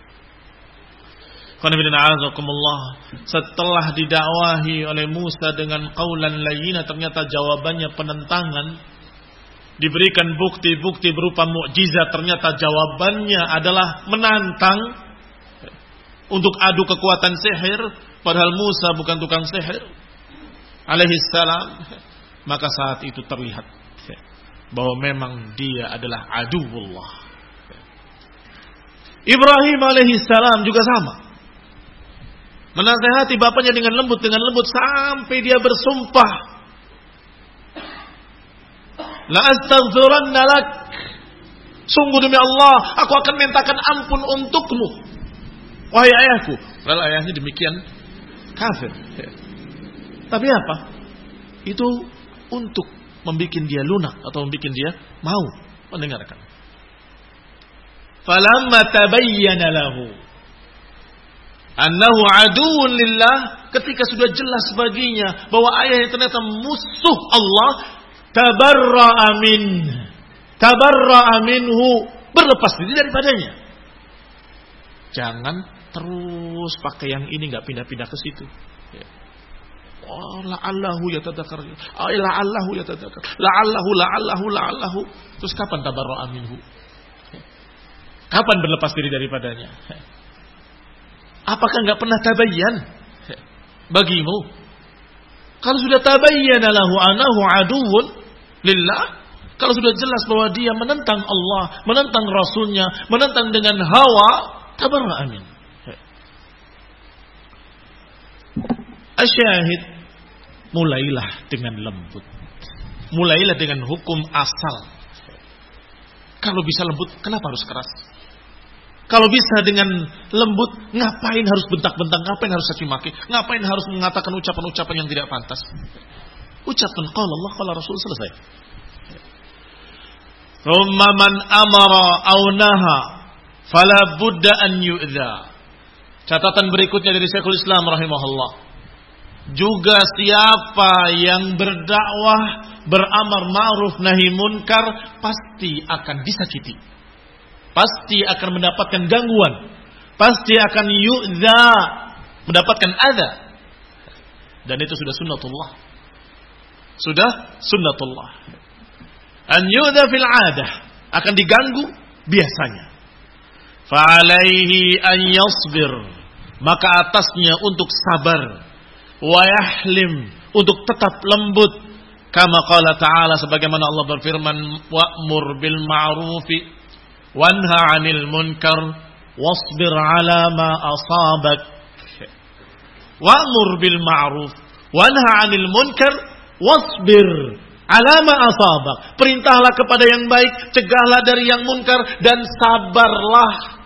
S1: Setelah didakwahi oleh Musa dengan qawlan layyina, ternyata jawabannya penentangan. Diberikan bukti-bukti berupa mukjizat, ternyata jawabannya adalah menantang untuk adu kekuatan sihir, padahal Musa bukan tukang sihir alaihi salam. Maka saat itu terlihat bahwa memang dia adalah aduwullah. Ibrahim alaihi salam juga sama, menasihati bapaknya dengan lembut sampai dia bersumpah, la astaghfiranna lak, sungguh demi Allah aku akan mintakan ampun untukmu wahai ayahku. Lalu ayahnya demikian kafir. Tapi apa? Itu untuk membuat dia lunak atau membuat dia mau mendengarkan. Falamma tabayyana lahu annahu aduwwun lillah, ketika sudah jelas baginya bahwa ayahnya ternyata musuh Allah, tabarra'a minhu, berlepas diri daripadanya. Jangan terus pakai yang ini, enggak pindah-pindah ke situ. Oh, la'allahu yatadzakkar. La'allahu yatadzakkar. La'allahu. Terus kapan tabarra'a minhu? Kapan berlepas diri daripadanya? Apakah enggak pernah tabayyan bagimu? Kalau sudah tabayyana lahu annahu aduwwun lillah, kalau sudah jelas bahwa dia menentang Allah, menentang Rasulnya, menentang dengan hawa, tabarra'a min. Asyahid, mulailah dengan lembut. Mulailah dengan hukum asal. Kalau bisa lembut, kenapa harus keras? Kalau bisa dengan lembut, ngapain harus bentak-bentak? Ngapain harus caci maki? Ngapain harus mengatakan ucapan-ucapan yang tidak pantas? Ucapkan qala Allah, qala Rasul, selesai. Thumma man amara aw naha fala budda an yu'dha. Catatan berikutnya dari Syekhul Islam rahimahullah. Juga siapa yang berdakwah, beramar ma'ruf nahi munkar, pasti akan disakiti, pasti akan mendapatkan gangguan, pasti akan yu'dha, mendapatkan adza. Dan itu sudah sunnatullah. Sudah sunnatullah. An yu'dha fil 'adah, akan diganggu biasanya. Fa'alaihi an yasbir, maka atasnya untuk sabar. Wa yahlim, untuk tetap lembut. Kama qala ta'ala, sebagaimana Allah berfirman, wa'mur bil ma'rufi wanha 'anil munkar wasbir 'ala ma asabak. Wa'mur bil ma'ruf wanha 'anil munkar wasbir 'ala ma asabak. Perintahlah kepada yang baik, cegahlah dari yang munkar, dan sabarlah.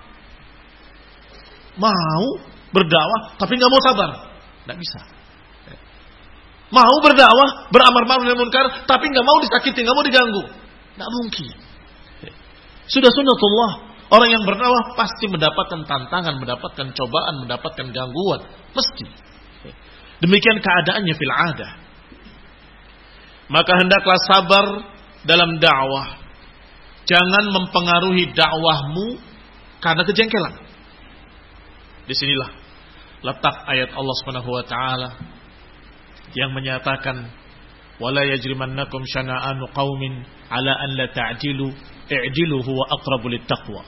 S1: Mau berdakwah tapi enggak mau sabar, enggak bisa. Mau berdakwah, beramar ma'ruf nahi munkar, tapi enggak mau disakiti, enggak mau diganggu, enggak mungkin. Sudah sunnatullah. Orang yang berdakwah pasti mendapatkan tantangan, mendapatkan cobaan, mendapatkan gangguan, mesti. Demikian keadaannya fil 'adah. Maka hendaklah sabar dalam dakwah. Jangan mempengaruhi dakwahmu karena kejengkelan. Disinilah letak ayat Allah Subhanahu wa taala yang menyatakan wala yajrimannakum syana'anu qaumin ala an la ta'dilu i'dilu huwa aqrabu littaqwa.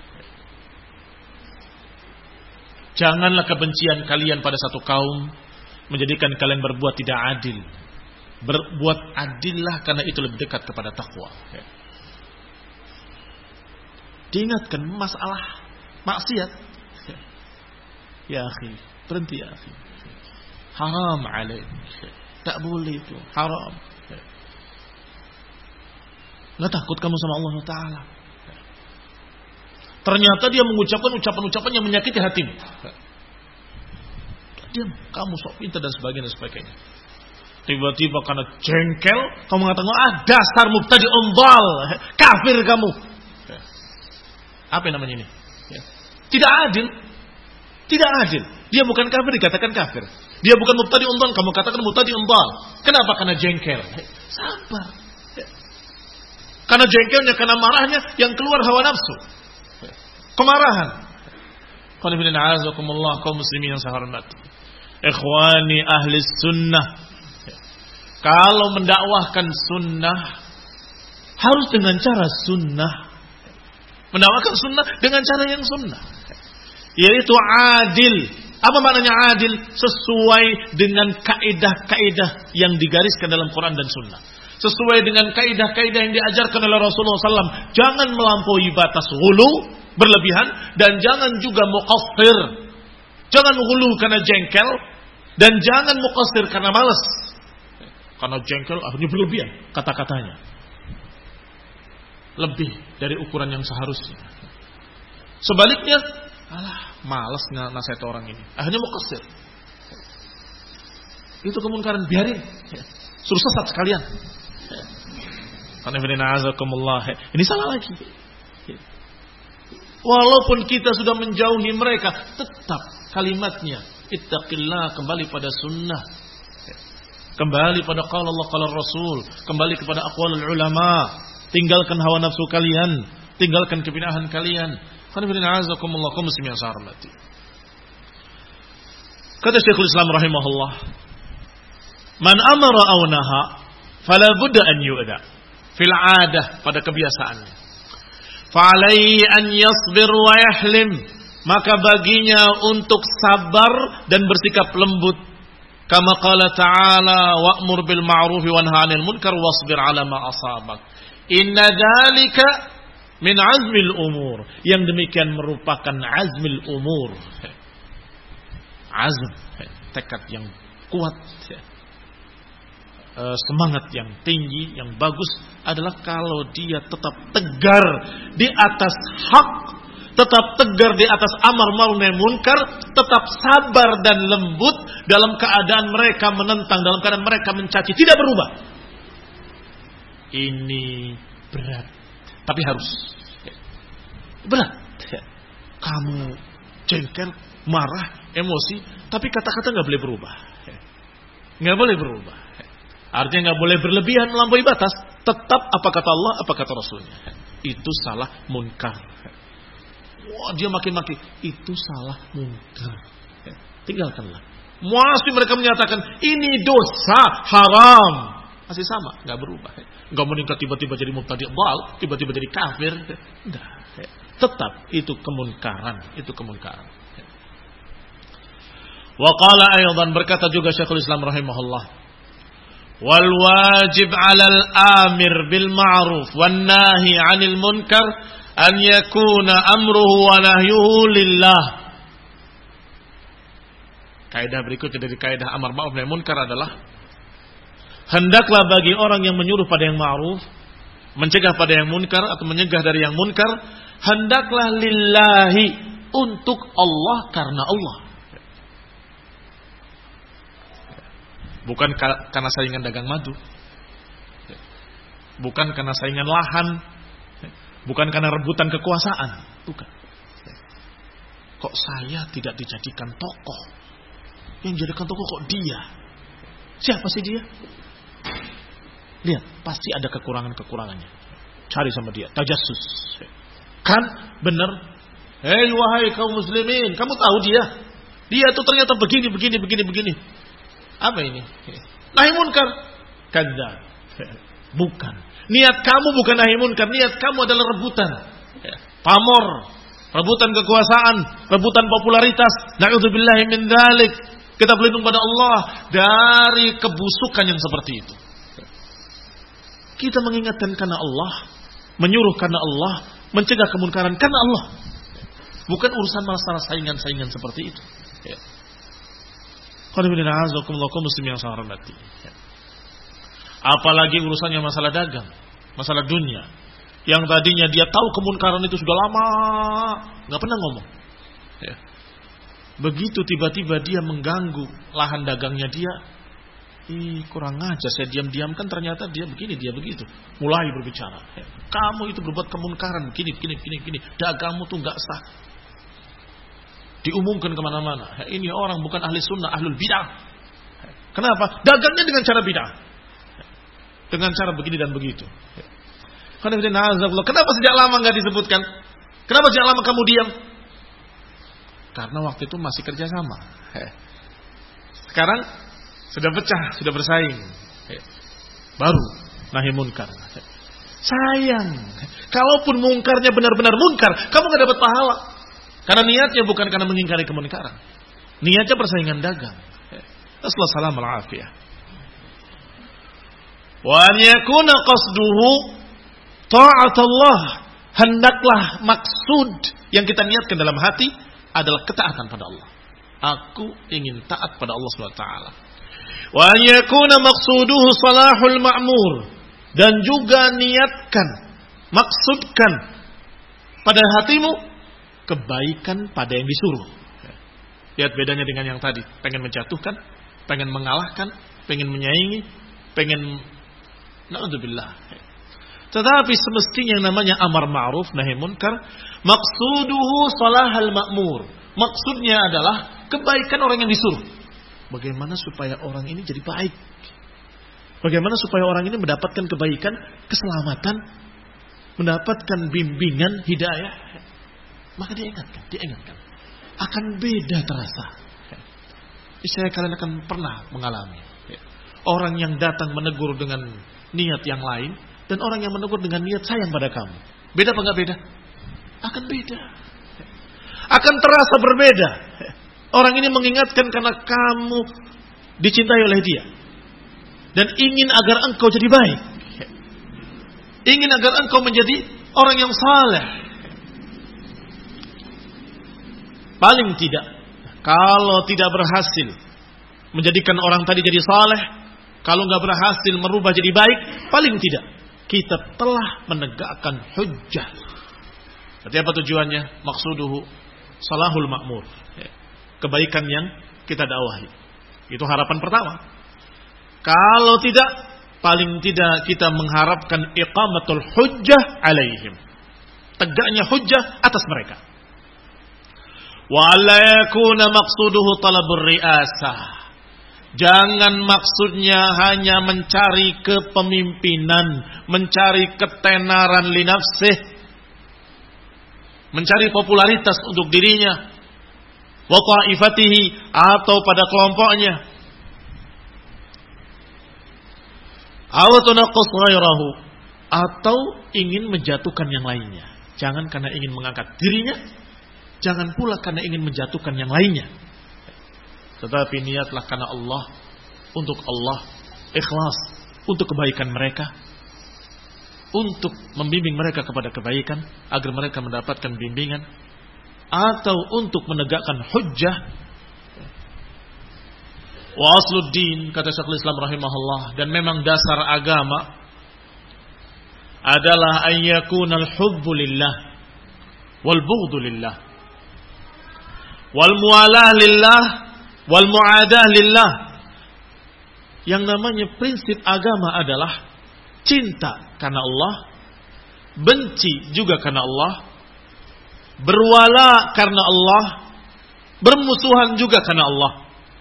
S1: Janganlah kebencian kalian pada satu kaum menjadikan kalian berbuat tidak adil. Berbuat adillah karena itu lebih dekat kepada takwa. Diingatkan masalah maksiat. Ya akhi, berhenti ya akhi. Haram alaik. Tak boleh itu, haram. Enggak takut kamu sama Allah Ta'ala. Ternyata dia mengucapkan ucapan-ucapan yang menyakiti hatimu. Diam, kamu sok pintar dan sebagainya. Tiba-tiba karena jengkel, kamu mengatakan, dasar mubtadi umbal, kafir kamu. Apa yang namanya ini? Tidak adil. Tidak adil. Dia bukan kafir, dikatakan kafir. Dia bukan mubtadi umbal, kamu katakan mubtadi umbal. Kenapa? Karena jengkel. Sabar. Karena jengkelnya, karena marahnya yang keluar hawa nafsu. Kemarahan. Qul inna a'udzubikumullah kaum muslimin yang saya hormati. Ikhwani ahli sunnah. Kalau mendakwahkan sunnah harus dengan cara sunnah. Mendakwahkan sunnah dengan cara yang sunnah. Yaitu adil. Apa maknanya adil? Sesuai dengan kaidah-kaidah yang digariskan dalam Quran dan sunnah. Sesuai dengan kaidah-kaidah yang diajarkan oleh Rasulullah SAW. Jangan melampaui batas ghulu, berlebihan, dan jangan juga muqassir. Jangan ghulu karena jengkel, dan jangan muqassir karena malas. Karena jengkel akhirnya berlebihan kata-katanya. Lebih dari ukuran yang seharusnya. Sebaliknya, malas nasihat orang ini. Akhirnya muqassir. Itu kemungkaran, biarin. Suruh sesat sekalian. Ini salah lagi. Walaupun kita sudah menjauhi mereka, tetap kalimatnya ittaqillah, kembali pada sunnah, kembali pada qala Allah qala Rasul, kembali kepada aqwalul ulama. Tinggalkan hawa nafsu kalian, tinggalkan kebid'ahan kalian. Kata Syekhul Islam rahimahullah, man amara aw naha fala budda an yu'da fil 'adah, pada kebiasaannya. Fa'alaihi an yasbir wa yahlim, maka baginya untuk sabar dan bersikap lembut. Kama qala ta'ala wa'mur bil ma'ruf wa nahy 'anil munkar wasbir 'ala ma asabak. Inna dzalika min azmil umur. Yang demikian merupakan azmil umur. Azm, tekad yang kuat, semangat yang tinggi, yang bagus adalah kalau dia tetap tegar di atas hak, tetap tegar di atas amar ma'ruf nahi munkar, tetap sabar dan lembut dalam keadaan mereka menentang, dalam keadaan mereka mencaci, tidak berubah. Ini berat, tapi harus. Berat. Kamu jengkel, marah, emosi, tapi kata-kata nggak boleh berubah. Nggak boleh berubah. Artinya nggak boleh berlebihan melampaui batas. Tetap apa kata Allah, apa kata Rasulnya. Itu salah munkar. Wah, dia maki-maki. Itu salah munkar. Tinggalkanlah. Masih mereka menyatakan ini dosa haram. Masih sama, nggak berubah. Nggak meningkat tiba-tiba jadi mubtadi' dhal, tiba-tiba jadi kafir. Enggak. Tetap itu kemunkaran. Itu kemunkaran. Wa qala aydan, berkata juga Syekhul Islam rahimahullah, wal wajib 'alal amir bil ma'ruf wan nahi 'anil munkar an yakuna amruhu wa nahyuhu lillah. Kaidah berikutnya dari kaidah amar ma'ruf nahi munkar adalah hendaklah bagi orang yang menyuruh pada yang ma'ruf, mencegah pada yang munkar atau menyegah dari yang munkar, hendaklah lillahi, untuk Allah, karena Allah. Bukan karena saingan dagang madu, bukan karena saingan lahan, bukan karena rebutan kekuasaan, bukan. Kok saya tidak dijadikan tokoh? Yang dijadikan tokoh kok dia? Siapa sih dia? Lihat, pasti ada kekurangan-kekurangannya. Cari sama dia, tajassus. Kan benar? Hei wahai kaum muslimin, kamu tahu dia? Dia tuh ternyata begini. Apa ini? Nahi munkar. Kadzdzab. Bukan. Niat kamu bukan nahi munkar, niat kamu adalah rebutan. Pamor, rebutan kekuasaan, rebutan popularitas. Na'udzubillahi min dzalik. Kita berlindung pada Allah dari kebusukan yang seperti itu. Kita mengingatkan karena Allah, menyuruh karena Allah, mencegah kemunkaran karena Allah. Bukan urusan masalah saingan-saingan seperti itu. Muslim yang saya hormati. Apalagi urusannya masalah dagang, masalah dunia. Yang tadinya dia tahu kemunkaran itu sudah lama, nggak pernah ngomong. Begitu tiba-tiba dia mengganggu lahan dagangnya dia, kurang ajar, saya diam-diamkan, ternyata dia begini, dia begitu. Mulai berbicara. Kamu itu berbuat kemunkaran, gini. Dagangmu tuh nggak sah. Diumumkan kemana-mana. Ini orang bukan ahli sunnah, ahlul bid'ah. Kenapa? Dagangnya dengan cara bid'ah. Dengan cara begini dan begitu. Kenapa sejak lama nggak disebutkan? Kenapa sejak lama kamu diam? Karena waktu itu masih kerja sama. Sekarang sudah pecah, sudah bersaing. Baru nahi munkar. Sayang, kalaupun munkarnya benar-benar munkar, kamu nggak dapat pahala. Karena niatnya bukan karena mengingkari kemunkaran. Niatnya persaingan dagang. Assalamualaikum warahmatullahi wabarakatuh. Wa an yakuna qasduhu ta'atullah. Hendaklah maksud yang kita niatkan dalam hati adalah ketaatan pada Allah. Aku ingin taat pada Allah SWT. Wa an yakuna maqsuduhu salahul ma'mur. Dan juga niatkan, maksudkan pada hatimu kebaikan pada yang disuruh. Lihat bedanya dengan yang tadi. Pengen menjatuhkan, pengen mengalahkan, pengen menyaingi, pengen na'udzubillah. Tetapi semestinya yang namanya amar ma'ruf nahi munkar, maqsuduhu salahal ma'mur. Maksudnya adalah kebaikan orang yang disuruh. Bagaimana supaya orang ini jadi baik? Bagaimana supaya orang ini mendapatkan kebaikan, keselamatan, mendapatkan bimbingan, hidayah? Maka diingatkan. Akan beda terasa. Saya kalian akan pernah mengalami. Orang yang datang menegur dengan niat yang lain, dan orang yang menegur dengan niat sayang pada kamu. Beda apa enggak beda? Akan beda. Akan terasa berbeda. Orang ini mengingatkan karena kamu dicintai oleh dia. Dan ingin agar engkau jadi baik. Ingin agar engkau menjadi orang yang saleh. Paling tidak, kalau tidak berhasil menjadikan orang tadi jadi saleh, kalau nggak berhasil merubah jadi baik, paling tidak kita telah menegakkan hujjah. Berarti apa tujuannya? Maksuduhu salahul ma'mur. Kebaikan yang kita dakwahi. Itu harapan pertama. Kalau tidak, paling tidak kita mengharapkan iqamatul hujjah alaihim. Tegaknya hujjah atas mereka. Wa alla yakuna maqsuduhu talabur riasah. Jangan maksudnya hanya mencari kepemimpinan, mencari ketenaran li nafsih, mencari popularitas untuk dirinya, wa ta'ifatihi, atau pada kelompoknya, aw tunaqqas ghairahu, atau ingin menjatuhkan yang lainnya. Jangan karena ingin mengangkat dirinya, jangan pula karena ingin menjatuhkan yang lainnya. Tetapi niatlah karena Allah, untuk Allah, ikhlas, untuk kebaikan mereka, untuk membimbing mereka kepada kebaikan, agar mereka mendapatkan bimbingan, atau untuk menegakkan hujjah. Wa asluddin, kata Syekhul Islam rahimahullah, dan memang dasar agama adalah ayyakunal hubbu lillah wal bughdu lillah wal muwalah lillah wal mu'adah lillah. Yang namanya prinsip agama adalah cinta karena Allah, benci juga karena Allah, berwala karena Allah, bermusuhan juga karena Allah.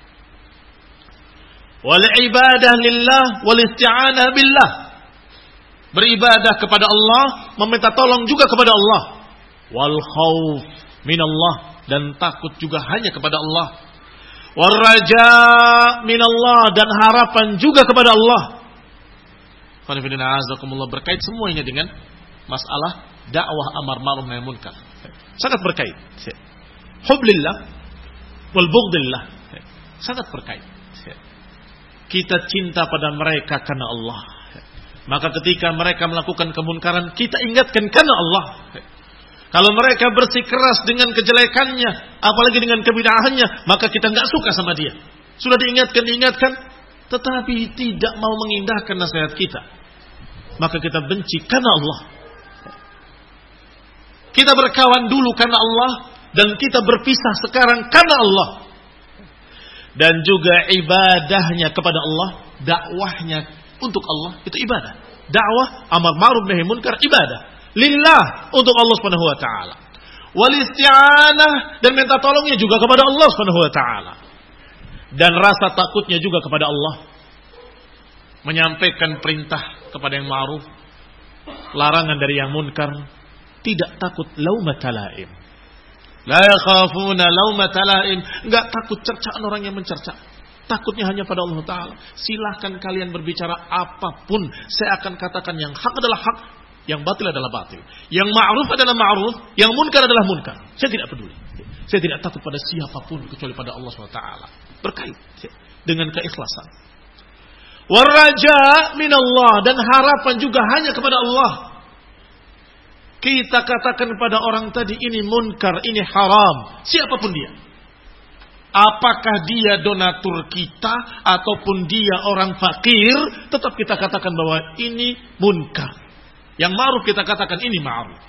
S1: Wal ibadah lillah wal isti'anah billah. Beribadah kepada Allah, meminta tolong juga kepada Allah. Wal khauf minallah, dan takut juga hanya kepada Allah. Waraja minallah, dan harapan juga kepada Allah. Berkait semuanya dengan masalah dakwah amar ma'ruf nahi munkar. Sangat berkait. Hublillah wal bughdillah. Sangat berkait. Kita cinta pada mereka karena Allah. Maka ketika mereka melakukan kemunkaran, kita ingatkan karena Allah. Kalau mereka bersikeras dengan kejelekannya, apalagi dengan kebid'ahannya, maka kita enggak suka sama dia. Sudah diingatkan, tetapi tidak mau mengindahkan nasihat kita. Maka kita benci karena Allah. Kita berkawan dulu karena Allah, dan kita berpisah sekarang karena Allah. Dan juga ibadahnya kepada Allah, dakwahnya untuk Allah, itu ibadah. Dakwah amar ma'ruf nahi munkar, ibadah. Lillah, untuk Allah Subhanahu wa taala. Wal isti'anah, dan minta tolongnya juga kepada Allah Subhanahu wa taala. Dan rasa takutnya juga kepada Allah. Menyampaikan perintah kepada yang ma'ruf, larangan dari yang munkar, tidak takut laumata laim. La yakhafuna laumata laim, enggak takut cercaan orang yang mencerca. Takutnya hanya pada Allah taala. Silahkan kalian berbicara apapun, saya akan katakan yang hak adalah hak, yang batil adalah batil. Yang ma'ruf adalah ma'ruf, yang munkar adalah munkar. Saya tidak peduli. Saya tidak takut pada siapapun kecuali pada Allah SWT. Berkait dengan keikhlasan. Waraja minallah, dan harapan juga hanya kepada Allah. Kita katakan pada orang tadi, ini munkar, ini haram, siapapun dia. Apakah dia donatur kita ataupun dia orang fakir, tetap kita katakan bahwa ini munkar. Yang ma'ruf kita katakan ini ma'ruf.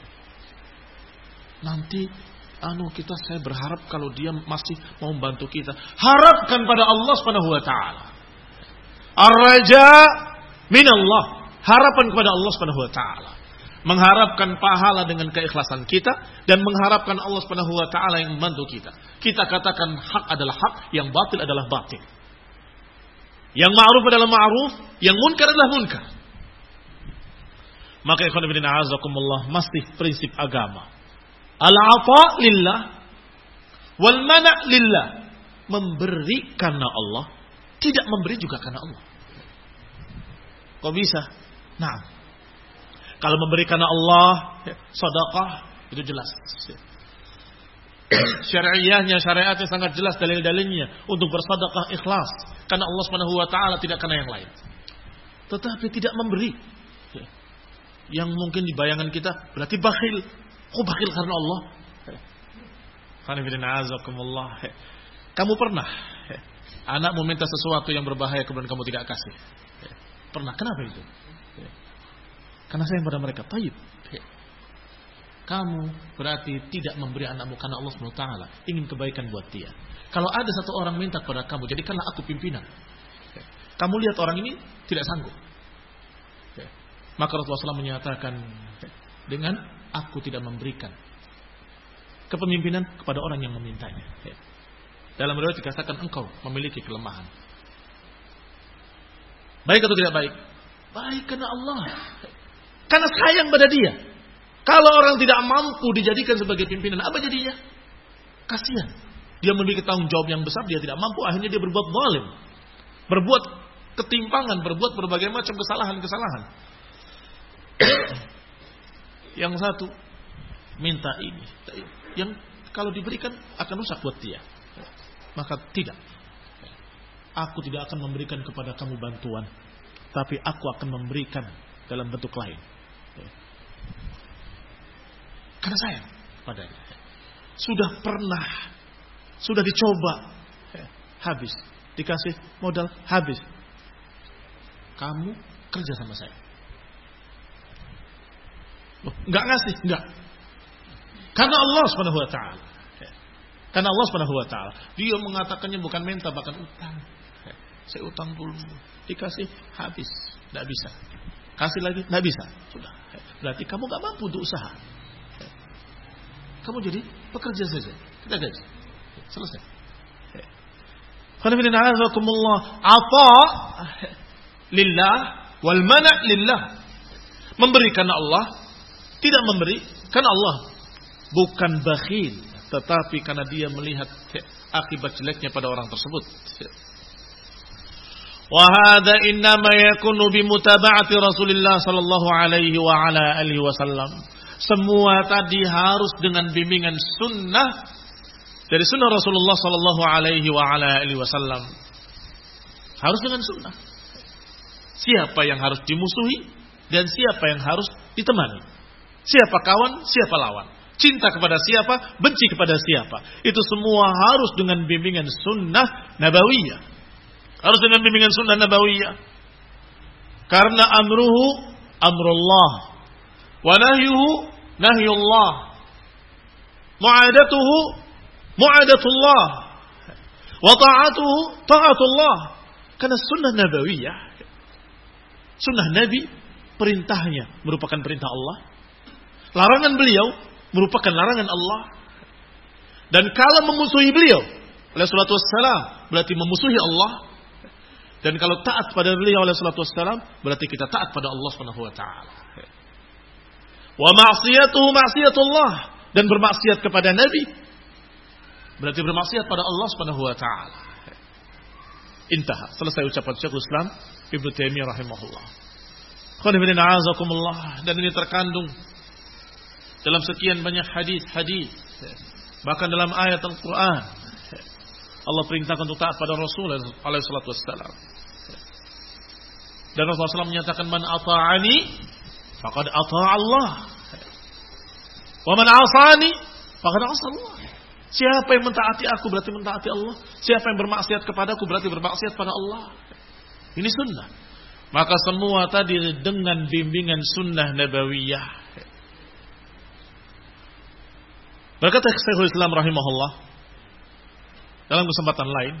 S1: Nanti saya berharap kalau dia masih mau membantu kita, harapkan pada Allah Subhanahu wa taala. Ar-raja minallah, harapan kepada Allah Subhanahu wa taala. Mengharapkan pahala dengan keikhlasan kita, dan mengharapkan Allah Subhanahu wa taala yang membantu kita. Kita katakan hak adalah hak, yang batil adalah batil. Yang ma'ruf adalah ma'ruf, yang munkar adalah munkar. Maka ikhwan fillah a'azakumullah, masih prinsip agama. Al-'ata lillah wal mana' lillah. Memberi karena Allah, tidak memberi juga karena Allah. Kok bisa? Nah, kalau memberi karena Allah, sedekah, itu jelas. Syariahnya sangat jelas, dalil-dalilnya untuk bersedekah ikhlas karena Allah Subhanahu wa taala, tidak karena yang lain. Tetapi tidak memberi, yang mungkin di bayangan kita berarti bakhil. Kok bakhil karena Allah? Kamu pernah anakmu minta sesuatu yang berbahaya kemudian kamu tidak kasih? Pernah? Kenapa itu? Karena sayang pada mereka. Taib. Kamu berarti tidak memberi anakmu karena Allah SWT ingin kebaikan buat dia. Kalau ada satu orang minta kepada kamu, jadikanlah aku pimpinan. Kamu lihat orang ini tidak sanggup, maka Rasulullah SAW menyatakan, dengan aku tidak memberikan kepemimpinan kepada orang yang memintanya. Dalam riwayat dikatakan engkau memiliki kelemahan. Baik atau tidak baik? Baik karena Allah. Karena sayang pada dia. Kalau orang tidak mampu dijadikan sebagai pimpinan, apa jadinya? Kasihan. Dia memiliki tanggung jawab yang besar, dia tidak mampu, akhirnya dia berbuat zalim. Berbuat ketimpangan, berbuat berbagai macam kesalahan-kesalahan. Yang satu minta ini, yang kalau diberikan akan rusak buat dia. Maka tidak. Aku tidak akan memberikan kepada kamu bantuan, tapi aku akan memberikan dalam bentuk lain. Karena sayang padanya. Sudah dicoba, habis. Dikasih modal, habis. Kamu kerja sama saya. Enggak ngasih, enggak. Karena Allah Subhanahu wa taala. Karena Allah Subhanahu wa taala. Dia mengatakannya bukan minta, bahkan utang. Saya utang dulu, dikasih habis, enggak bisa. Kasih lagi, enggak bisa. Sudah. Berarti kamu enggak mampu untuk usaha. Kamu jadi pekerja saja. Kita gaji. Selesai. Khairuddin a'azakumullah. Apa lillah wal mana' lillah. Memberi karena Allah, tidak memberi karena Allah. Bukan bakhil, tetapi karena dia melihat akibat jeleknya pada orang tersebut. Wa hadza innama yakunu bi mutaba'ati Rasulillah sallallahu alaihi wa ala alihi wasallam. Semua tadi harus dengan bimbingan sunnah dari sunnah Rasulullah sallallahu alaihi wa ala alihi wasallam. Harus dengan sunnah. Siapa yang harus dimusuhi dan siapa yang harus ditemani. Siapa kawan, siapa lawan. Cinta kepada siapa, benci kepada siapa. Itu semua harus dengan bimbingan sunnah nabawiyah. Harus dengan bimbingan sunnah nabawiyah. Karena amruhu amrullah. Wa nahyuhu nahyullah. Mu'adatuhu mu'adatullah. Wa ta'atuhu ta'atullah. Karena sunnah nabawiyah. Sunnah Nabi, perintahnya merupakan perintah Allah. Larangan beliau merupakan larangan Allah. Dan kalau memusuhi beliau alaihi salatu wassalam, berarti memusuhi Allah. Dan kalau taat pada beliau alaihi salatu wassalam, berarti kita taat pada Allah Subhanahu wa taala. Wa ma'siyatuhu ma'siyatullah, dan bermaksiat kepada Nabi berarti bermaksiat pada Allah Subhanahu wa taala. Intaha, selesai ucapan Syekhul Islam Ibnu Taimiyah rahimahullah. Qanifidin a'azakumullah, dan ini terkandung dalam sekian banyak hadis-hadis, bahkan dalam ayat Al-Qur'an. Allah perintahkan untuk taat pada Rasul alaihi salatu wassalam. Dan Rasulullah SAW menyatakan, man ata'ani faqad ata'a Allah. Wa man 'asani faqad 'asa Allah. Siapa yang mentaati aku berarti mentaati Allah. Siapa yang bermaksiat kepadaku berarti bermaksiat pada Allah. Ini sunnah. Maka semua tadi dengan bimbingan sunnah nabawiyah. Berkata Syekhul Islam rahimahullah dalam kesempatan lain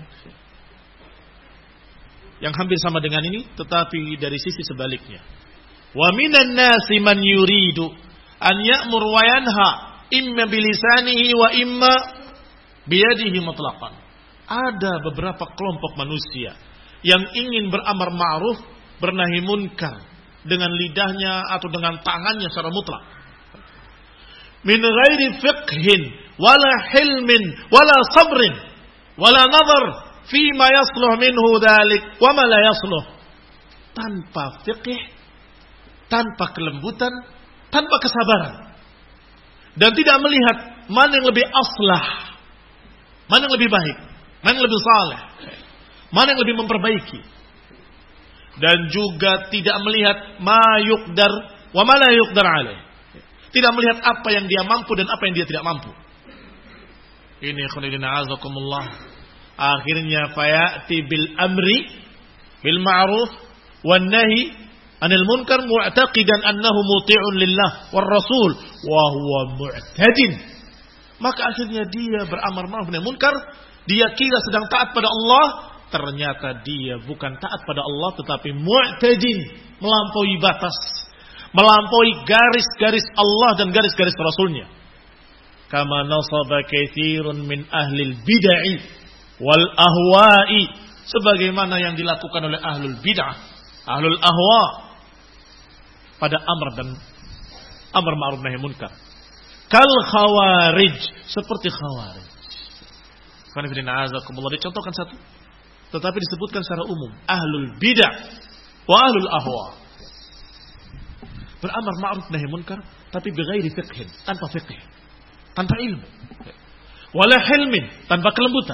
S1: yang hampir sama dengan ini, tetapi dari sisi sebaliknya. Wa minan nasi man yuridu an ya'mur wa yanha imma bilisanihi wa imma biyadihi mutlaqan. Ada beberapa kelompok manusia yang ingin beramar ma'ruf, bernahi munkar dengan lidahnya atau dengan tangannya secara mutlak. Min ghairi fiqhin wala hilmin wala sabrin wala nazar fima yasluh minhu dhalik wa ma la yasluh. Tanpa fiqh, tanpa kelembutan, tanpa kesabaran, dan tidak melihat mana yang lebih aslah, mana yang lebih baik, mana yang lebih saleh, mana yang lebih memperbaiki, dan juga tidak melihat ma yuqdar wa ma la yuqdar alaih. Tidak melihat apa yang dia mampu dan apa yang dia tidak mampu. Ini khonidina azakumullah. Akhirnya fayati bil amri bil ma'ruf wan nahi anil munkar mu'taqidan annahu muti'un lillah war rasul wa huwa mu'tadin. Maka akhirnya dia beramar ma'ruf nahi munkar, dia kira sedang taat pada Allah, ternyata dia bukan taat pada Allah tetapi mu'tadin, melampaui batas, melampaui garis-garis Allah dan garis-garis Rasulnya. Kama nasaba katsirun min ahlil bid'ah wal ahwa'i, sebagaimana yang dilakukan oleh ahlul bid'ah, ahlul ahwa pada amar ma'ruf nahi munkar. Kal khawarij, seperti khawarij. Qanifidina azakumullah, dicontohkan satu, tetapi disebutkan secara umum, ahlul bid'ah wa ahlul ahwa. Beramar ma'ruf nahi munkar tapi bighairi fiqhin, tanpa fiqh, tanpa ilmu. Wala hilmin, tanpa kelembutan.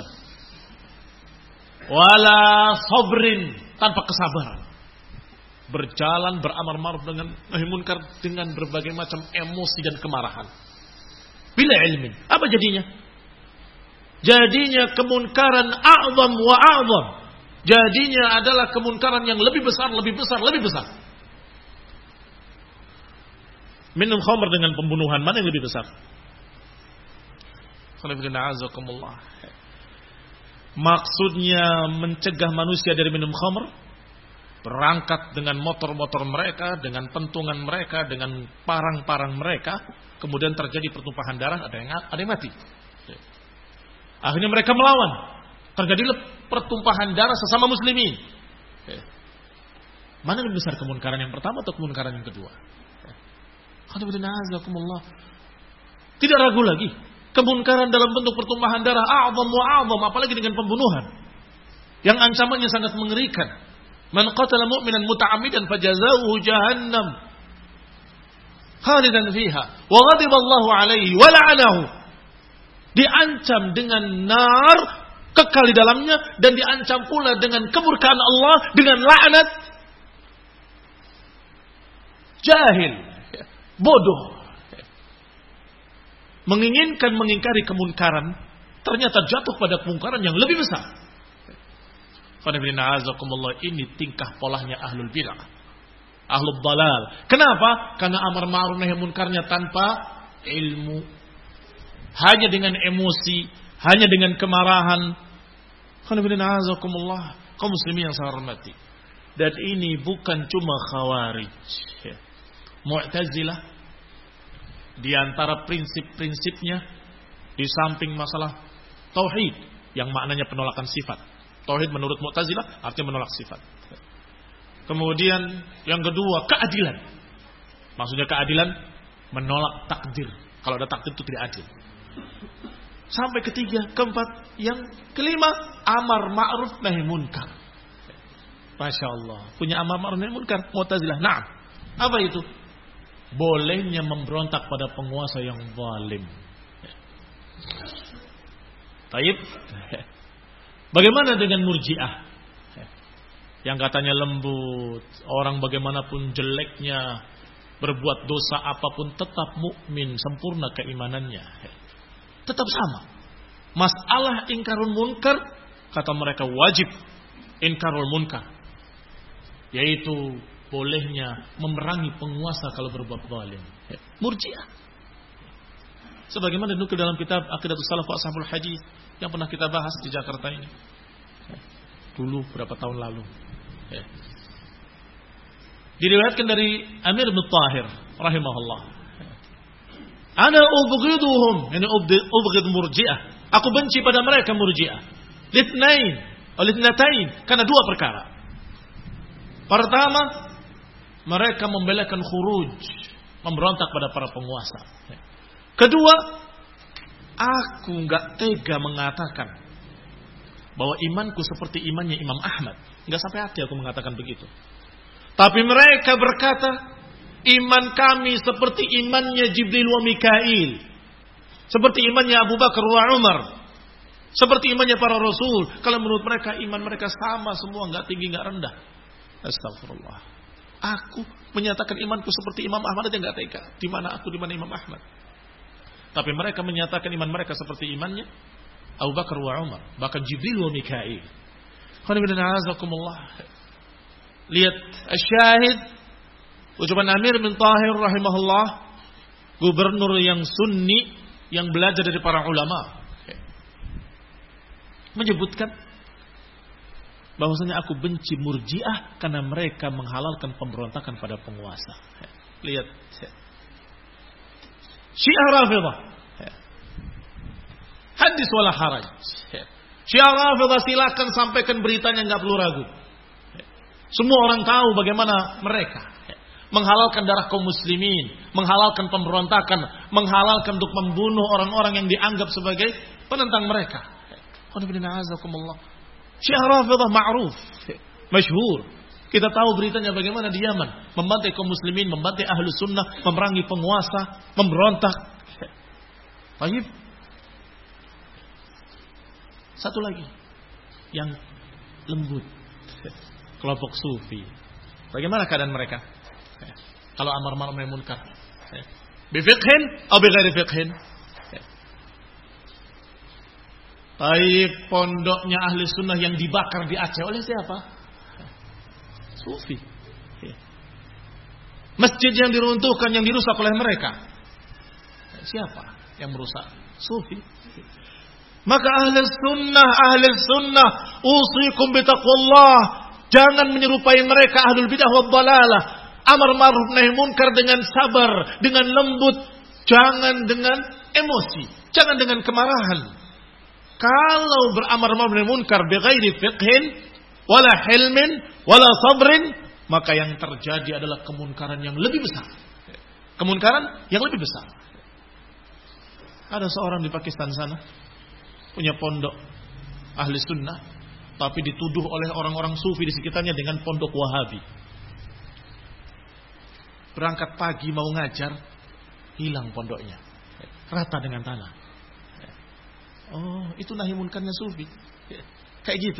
S1: Wala sabrin, tanpa kesabaran. Berjalan beramar ma'ruf dengan nahi munkar dengan berbagai macam emosi dan kemarahan. Bila ilmin, apa jadinya? Jadinya kemunkaran a'zam wa a'zam. Jadinya adalah kemunkaran yang lebih besar, lebih besar, lebih besar. Minum khamr dengan pembunuhan, mana yang lebih besar? Maksudnya mencegah manusia dari minum khamr, berangkat dengan motor-motor mereka, dengan pentungan mereka, dengan parang-parang mereka, kemudian terjadi pertumpahan darah, ada yang mati. Akhirnya mereka melawan, terjadi pertumpahan darah sesama muslimin. Mana yang lebih besar, kemunkaran yang pertama atau kemunkaran yang kedua? Tidak ragu lagi. Kemunkaran dalam bentuk pertumpahan darah a'zam wa a'zam, apalagi dengan pembunuhan yang ancamannya sangat mengerikan. Man qatala mu'minan muta'ammidan fajazaohu jahannam khalidan fiha wa ghadiba Allahu alaihi wa la'anahu. Diancam dengan nar, kekal di dalamnya, dan diancam pula dengan kemurkaan Allah, dengan laknat. Jahil, bodoh, menginginkan mengingkari kemunkaran, ternyata jatuh pada kemungkaran yang lebih besar. Ini tingkah polanya ahlul bidah, ahlul dalal. Kenapa? Karena amar ma'ruf nahi munkarnya tanpa ilmu, hanya dengan emosi, hanya dengan kemarahan. Kaum muslimin yang saya hormati. Dan ini bukan cuma Khawarij, Mu'tazilah. Di antara prinsip-prinsipnya, di samping masalah tauhid yang maknanya penolakan sifat. Tauhid menurut Mu'tazilah artinya menolak sifat. Kemudian yang kedua, keadilan. Maksudnya keadilan menolak takdir. Kalau ada takdir itu tidak adil. Sampai ketiga, keempat, yang kelima, amar ma'ruf nahi munkar. Masya Allah, punya amar ma'ruf nahi munkar Mu'tazilah. Nah, apa itu? Bolehnya memberontak pada penguasa yang zalim. Taib. Bagaimana dengan Murji'ah? Yang katanya lembut, orang bagaimanapun jeleknya, berbuat dosa apapun tetap mukmin, sempurna keimanannya. Tetap sama. Masalah ingkarul munkar, kata mereka wajib ingkarul munkar, yaitu bolehnya memerangi penguasa kalau berbuat zalim. Murji'ah. Sebagaimana dinukil dalam kitab Aqidatus Salaf wa Ashabul Hadis yang pernah kita bahas di Jakarta ini. Dulu berapa tahun lalu. Diriwayatkan dari Amir bin Tahir rahimahullah. Ana ubghiduhum, yani ubghid Murji'ah. Aku benci pada mereka Murji'ah. Litnatain, karena dua perkara. Pertama, mereka membelakan khuruj, memberontak pada para penguasa. Kedua, aku enggak tega mengatakan bahwa imanku seperti imannya Imam Ahmad. Enggak sampai hati aku mengatakan begitu. Tapi mereka berkata, iman kami seperti imannya Jibril wa Mikail, seperti imannya Abu Bakar wa Umar, seperti imannya para Rasul. Kalau menurut mereka iman mereka sama semua, enggak tinggi enggak rendah. Astagfirullah. Aku menyatakan imanku seperti Imam Ahmad aja enggak tega. Di mana aku, di mana Imam Ahmad? Tapi mereka menyatakan iman mereka seperti imannya Abu Bakar wa Umar, bahkan Jibril wa Mikail. Lihat syahid ucapan Amir bin Tahir rahimahullah, gubernur yang sunni yang belajar dari para ulama, menyebutkan bahwasanya aku benci Murji'ah karena mereka menghalalkan pemberontakan pada penguasa. Lihat Syiah Rafidah, hadis wala haraj. Syiah Rafidah silakan sampaikan beritanya, enggak perlu ragu. Semua orang tahu bagaimana mereka menghalalkan darah kaum muslimin, menghalalkan pemberontakan, menghalalkan untuk membunuh orang-orang yang dianggap sebagai penentang mereka. Syiah Rafidah ma'ruf, masyhur. Kita tahu beritanya bagaimana di Yaman membantai kaum muslimin, membantai ahlu sunnah, memerangi penguasa, memberontak. Baik. Satu lagi yang lembut, kelompok sufi. Bagaimana keadaan mereka? Kalau amar ma'ruf nahi munkar, bifiqhin atau bighairi fiqhin? Baik, pondoknya ahli sunnah yang dibakar di Aceh oleh siapa? Sufi. Masjid yang diruntuhkan, yang dirusak oleh mereka, siapa yang merusak? Sufi. Maka ahli sunnah, usikum bitaqwallah. Jangan menyerupai mereka ahlul bidah wad dalalah. Amar ma'ruf nahi munkar dengan sabar, dengan lembut, jangan dengan emosi, jangan dengan kemarahan. Kalau beramar ma'ruf nahi munkar bighairi fiqhin wala hilmin wala sabrin, maka yang terjadi adalah kemunkaran yang lebih besar. Kemunkaran yang lebih besar. Ada seorang di Pakistan sana punya pondok ahli sunnah, tapi dituduh oleh orang-orang sufi di sekitarnya dengan pondok Wahabi. Berangkat pagi mau ngajar, hilang pondoknya, rata dengan tanah. Oh, itu nahi munkarnya sufi. Kayak gitu.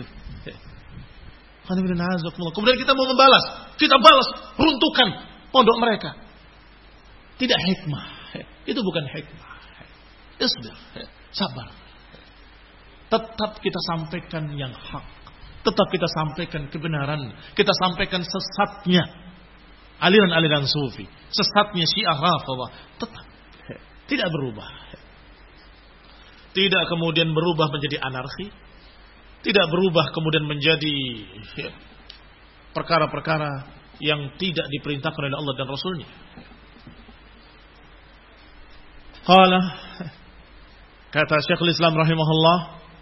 S1: Kemudian kita mau membalas, kita balas, runtuhkan pondok mereka. Tidak hikmah. Itu bukan hikmah. Isbir, sabar. Tetap kita sampaikan yang hak. Tetap kita sampaikan kebenaran. Kita sampaikan sesatnya aliran-aliran sufi, sesatnya Syiah Rafidhah. Tetap tidak berubah. Tidak kemudian berubah menjadi anarki. Tidak berubah kemudian menjadi perkara-perkara yang tidak diperintahkan oleh Allah dan Rasulnya. Qala, kata Syekhul Islam rahimahullah,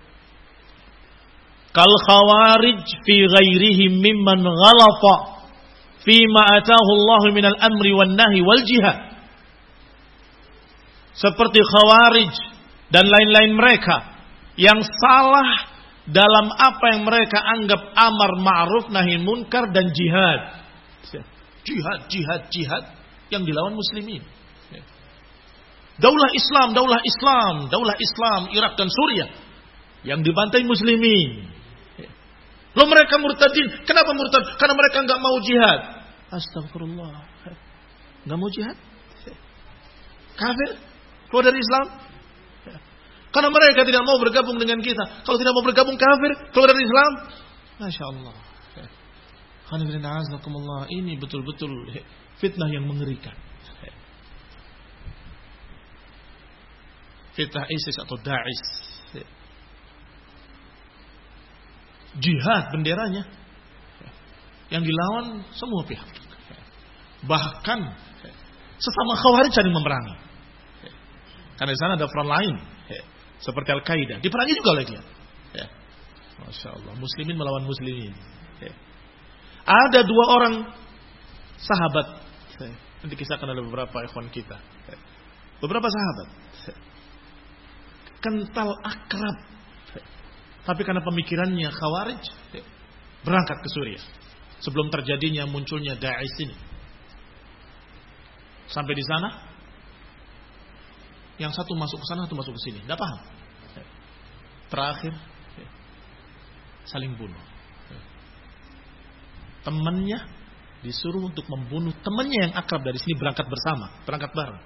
S1: kal khawarij fi ghairihim mimman ghalata fi ma atahu Allah min al-amri wan nahi wal jihad. Seperti khawarij dan lain-lain mereka yang salah dalam apa yang mereka anggap amar ma'ruf nahi munkar dan jihad. Jihad yang dilawan muslimin. Daulah Islam Irak dan Suriah yang dibantai muslimin. Loh, mereka murtadin. Kenapa murtad? Karena mereka enggak mau jihad. Astagfirullah. Enggak mau jihad? Kafir? Keluar dari Islam? Karena mereka tidak mau bergabung dengan kita. Kalau tidak mau bergabung, kafir, keluar dari Islam. Masya Allah. Ini betul-betul fitnah yang mengerikan. Fitnah ISIS atau Daesh. Jihad benderanya. Yang dilawan semua pihak. Bahkan sesama khawarij saling memerangi. Karena di sana ada front lain. Seperti Al-Qaeda, diperangi juga oleh dia. Ya. Masya Allah, muslimin melawan muslimin. Ya. Ada dua orang sahabat, yang dikisahkan oleh beberapa ikhwan kita. Ya. Beberapa sahabat, kental akrab. Ya. Tapi karena pemikirannya khawarij, ya, berangkat ke Suriah. Sebelum terjadinya munculnya Daesh ini. Sampai di sana, yang satu masuk ke sana, satu masuk ke sini. Tidak paham. Terakhir, saling bunuh. Temannya disuruh untuk membunuh temannya yang akrab dari sini, berangkat bersama, berangkat bareng.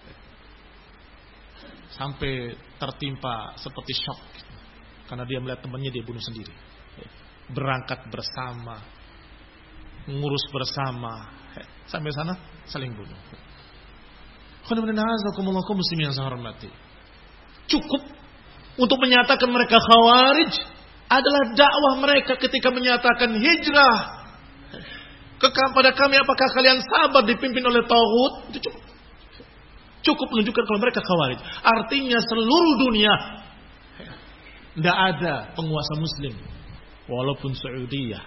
S1: Sampai tertimpa seperti shock. Karena dia melihat temannya dia bunuh sendiri. Berangkat bersama, ngurus bersama. Sampai sana, saling bunuh. Muslimin yang saya hormati. Cukup untuk menyatakan mereka khawarij adalah dakwah mereka ketika menyatakan hijrah kepada kami, apakah kalian sabar dipimpin oleh tauhid? Itu cukup. Cukup menunjukkan kalau mereka khawarij. Artinya seluruh dunia tidak ada penguasa muslim walaupun Saudiyah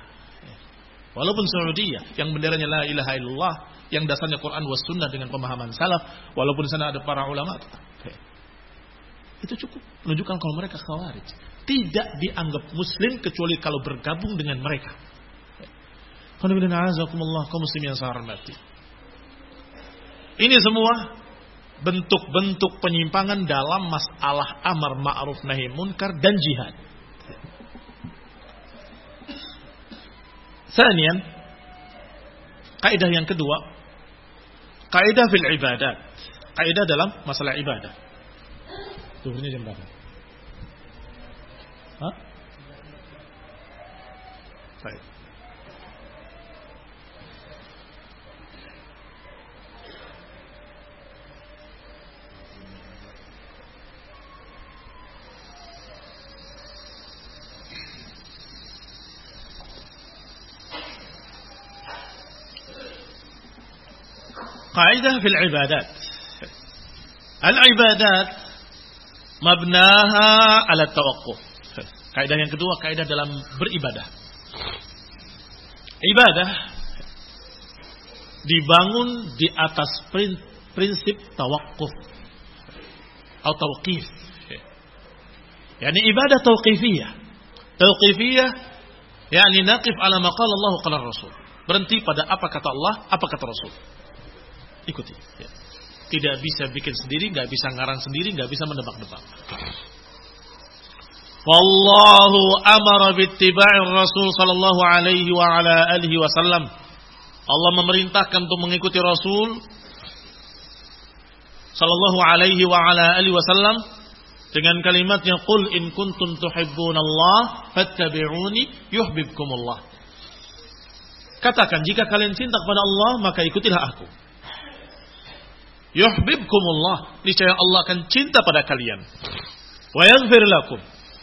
S1: yang benderanya la ilaha illallah, yang dasarnya Quran was sunnah dengan pemahaman salaf, walaupun di sana ada para ulama. Itu cukup menunjukkan kalau mereka khawarij. Tidak dianggap muslim kecuali kalau bergabung dengan mereka. Kaum muslimin yang saya hormati. Ini semua bentuk-bentuk penyimpangan dalam masalah amar ma'ruf nahi munkar dan jihad. Sanian, kaidah yang kedua, kaidah fil ibadat. Kaidah dalam masalah ibadah. Zuhurnya jam berapa? Hah? Baik. Kaidah fil ibadat. Al-ibadat mabnaha ala tawaqquf. Kaidah yang kedua, kaidah dalam beribadah. Ibadah dibangun di atas prinsip tawakkuf. atau tauqif. Yani ibadah tauqifiyah. Tauqifiyah yani naqif ala ma qala Allah qala Rasul. Berhenti pada apa kata Allah, apa kata Rasul. Ikuti. Ya. Tidak bisa bikin sendiri, enggak bisa ngarang sendiri, enggak bisa menebak-nebak. Wallahu amara bittiba'ir Rasul sallallahu alaihi wa ala alihi wasallam. Allah memerintahkan untuk mengikuti Rasul sallallahu alaihi wa ala alihi wasallam dengan kalimatnya qul in kuntum tuhibbunallah fattabi'uni yuhibbukumullah. Katakan jika kalian cinta kepada Allah maka ikutilah aku. Yuhibbukumullah, niscaya Allah akan cinta pada kalian. Wa yaghfir lakum,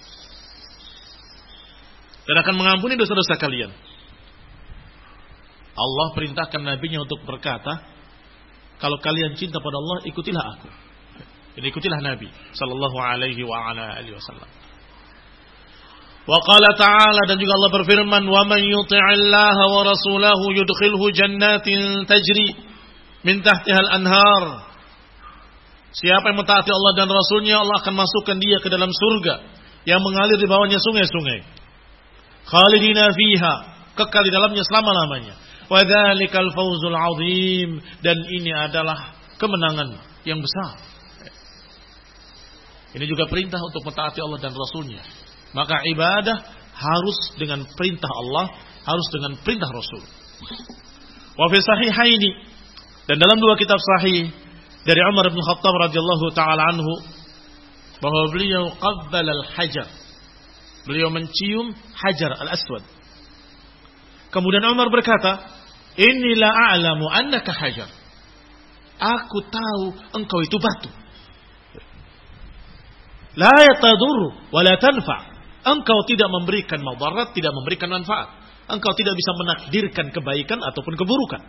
S1: dan akan mengampuni dosa-dosa kalian. Allah perintahkan nabinya untuk berkata, kalau kalian cinta pada Allah, ikutilah aku. Dan ikutilah Nabi sallallahu alaihi wa ala alihi wasallam. Wa qala ta'ala, dan juga Allah berfirman, wa man yuti'illaha wa rasulahu yudkhilhu jannatin tajri min tahtihal anhar. Siapa yang mentaati Allah dan Rasulnya, Allah akan masukkan dia ke dalam surga yang mengalir di bawahnya sungai-sungai. Khalidina fiha, kekal di dalamnya selama-lamanya. Wa dzalikal fawzul azim, dan ini adalah kemenangan yang besar. Ini juga perintah untuk mentaati Allah dan Rasulnya. Maka ibadah harus dengan perintah Allah, harus dengan perintah Rasul. Wa fi sahihaini, dan dalam dua kitab sahih dari Umar bin Khattab radhiyallahu taala anhu, bahwa beliau qabbala al-hajar, beliau mencium hajar al-aswad. Kemudian Umar berkata, inni la a'lamu annaka hajar, aku tahu engkau itu batu. La yatadur wa la tanfa, engkau tidak memberikan madarat, tidak memberikan manfaat. Engkau tidak bisa menakdirkan kebaikan ataupun keburukan.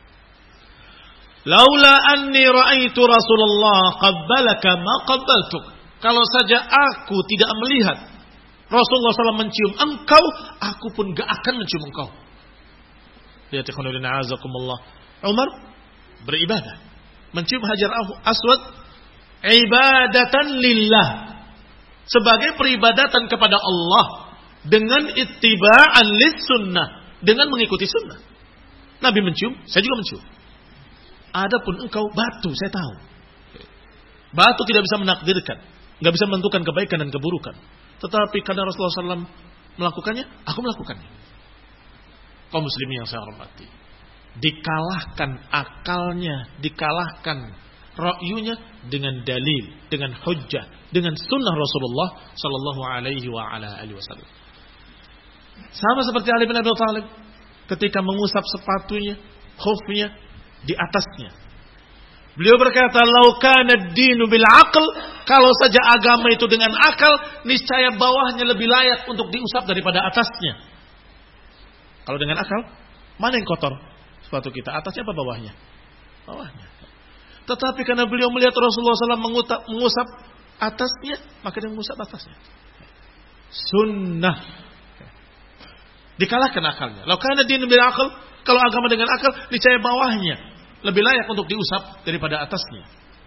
S1: Laula anni ra'aitu Rasulullah qabbalaka ma qabbaltuk. Kalau saja aku tidak melihat Rasulullah SAW mencium engkau, aku pun gak akan mencium engkau. Lihat ikhwanuddin a'azakumullah, Umar beribadah, mencium hajar aswad ibadatan lillah, sebagai peribadatan kepada Allah, dengan ittiba'an lis sunnah, dengan mengikuti sunnah. Nabi mencium, saya juga mencium. Adapun engkau batu, saya tahu. Batu tidak bisa menakdirkan, nggak bisa menentukan kebaikan dan keburukan. Tetapi karena Rasulullah SAW melakukannya, aku melakukannya. Kaum muslimin yang saya hormati, dikalahkan akalnya, dikalahkan ra'yunya dengan dalil, dengan hujjah, dengan sunnah Rasulullah sallallahu alaihi wa ala alihi wasallam. Sama seperti Ali bin Abi Thalib ketika mengusap sepatunya, khufnya di atasnya. Beliau berkata, "Lau kana ad-dinu bil aql", kalau saja agama itu dengan akal, niscaya bawahnya lebih layak untuk diusap daripada atasnya. Kalau dengan akal, mana yang kotor? Sepatu kita, atasnya apa bawahnya? Bawahnya. Tetapi karena beliau melihat Rasulullah SAW mengusap atasnya, maka dia mengusap atasnya. Sunnah. Dikalahkan akalnya. Lau kana ad-dinu bil aql, kalau agama dengan akal, niscaya bawahnya lebih layak untuk diusap daripada atasnya.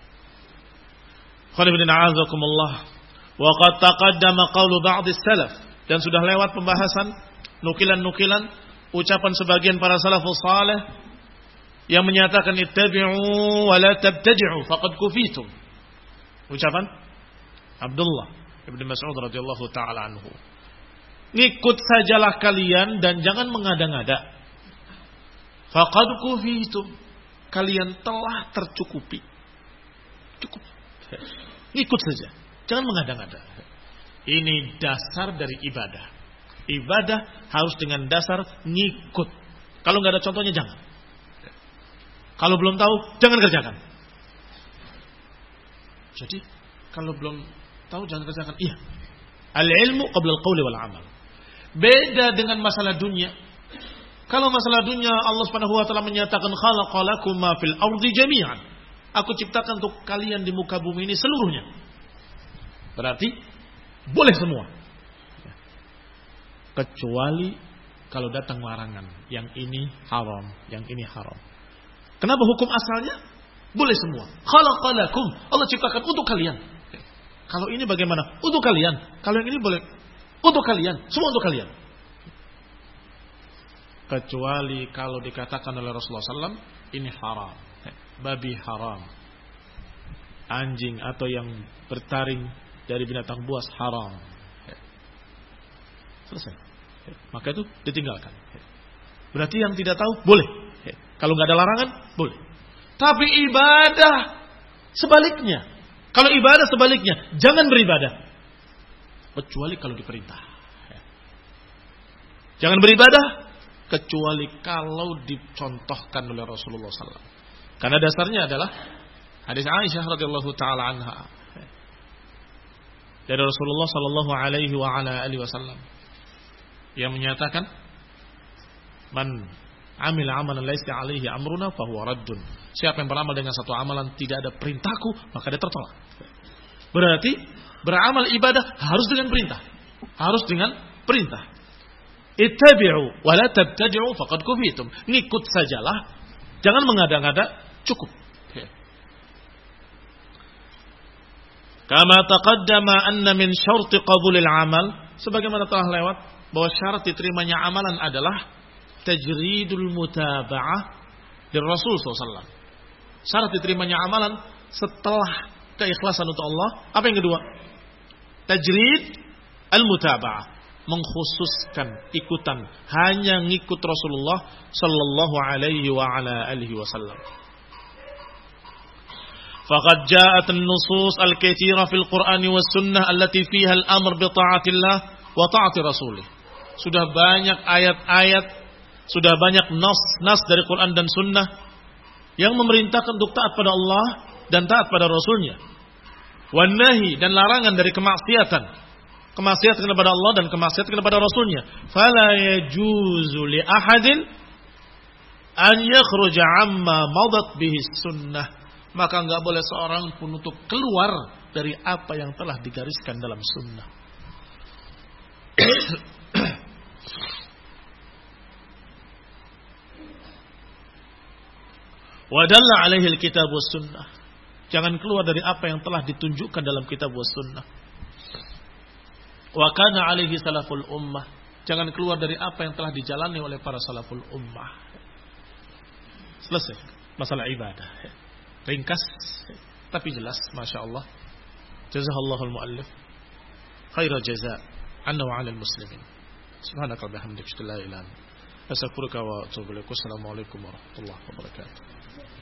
S1: Khairuddina'azakumullah. Wa qad taqaddama qawlu ba'dis salaf, dan sudah lewat pembahasan nukilan-nukilan ucapan sebagian para salafus salih yang menyatakan ittabi'u wa la tabtadi'u faqad kufitum. Ucapan Abdullah Ibn Mas'ud radhiyallahu taala anhu. Ngikut sajalah kalian dan jangan mengada-ngada. Faqad kufitum, kalian telah tercukupi. Cukup. Ngikut saja, jangan mengada-ngada. Ini dasar dari ibadah. Ibadah harus dengan dasar ngikut. Kalau nggak ada contohnya jangan. Kalau belum tahu jangan kerjakan. Jadi kalau belum tahu jangan kerjakan. Iya. Al-ilmu qabla al-qawli wal amal. Beda dengan masalah dunia. Kalau masalah dunia, Allah Subhanahu wa taala menyatakan khalaqalakum ma fil ardi jami'an. Aku ciptakan untuk kalian di muka bumi ini seluruhnya. Berarti boleh semua. Kecuali kalau datang larangan, yang ini haram, yang ini haram. Kenapa hukum asalnya boleh semua? Khalaqalakum, Allah ciptakan untuk kalian. Kalau ini bagaimana? Untuk kalian. Kalau yang ini boleh untuk kalian. Semua untuk kalian. Kecuali kalau dikatakan oleh Rasulullah SAW, ini haram. Babi haram. Anjing atau yang bertaring dari binatang buas haram. Selesai. Maka itu ditinggalkan. Berarti yang tidak tahu boleh. Kalau nggak ada larangan, boleh. Tapi ibadah sebaliknya. Kalau ibadah sebaliknya, jangan beribadah. Kecuali kalau diperintah. Jangan beribadah, kecuali kalau dicontohkan oleh Rasulullah SAW. Karena dasarnya adalah hadis Aisyah radhiyallahu taala anha dari Rasulullah sallallahu alaihi wa ala alihi wasallam yang menyatakan, "Man amila amalan laisa alaihi amruna fahuwa raddun." Siapa yang beramal dengan satu amalan tidak ada perintahku, maka dia tertolak. Berarti beramal ibadah harus dengan perintah. Harus dengan perintah. Ittabi'u wa la tabtadi'u faqad kufitum. Ngikut sajalah, jangan mengada-ngada, cukup. Kama taqaddama anna min syarti qabulil amal, sebagaimana telah lewat bahwa syarat diterimanya amalan adalah tajridul mutaba'ah dari Rasul SAW. Syarat diterimanya amalan setelah keikhlasan untuk Allah. Apa yang kedua? Tajrid al-mutaba'ah, mengkhususkan ikutan, hanya ngikut Rasulullah sallallahu alaihi wa ala alihi wasallam. Faqad ja'at an-nusus al-katsira fil Qur'ani was sunnah allati fiha al-amr bi ta'atillah wa ta'ati rasulih. Sudah banyak ayat-ayat, sudah banyak nas dari Quran dan sunnah yang memerintahkan untuk taat pada Allah dan taat pada Rasulnya. Wan nahi, dan larangan dari kemaksiatan. Kemaksiatan kepada Allah dan kemaksiatan kepada Rasulnya. Fala yajuzu li ahadin an yakhruja amma madat bihi sunnah. Maka enggak boleh seorang pun untuk keluar dari apa yang telah digariskan dalam sunnah. Wa dalla alaihi alkitab was sunnah. Jangan keluar dari apa yang telah ditunjukkan dalam kitab was sunnah. Wa kana alaihi salaful ummah. Jangan keluar dari apa yang telah dijalani oleh para salaful ummah. Selesai masalah ibadah. Ringkas tapi jelas, Masya Allah. Jazahallahul muallif khaira jazaa anna wa 'alal muslimin. Subhanaka wa bihamdika la ilaha illa anta astaghfiruka wa atubu ilaik. Assalamualaikum warahmatullahi wabarakatuh.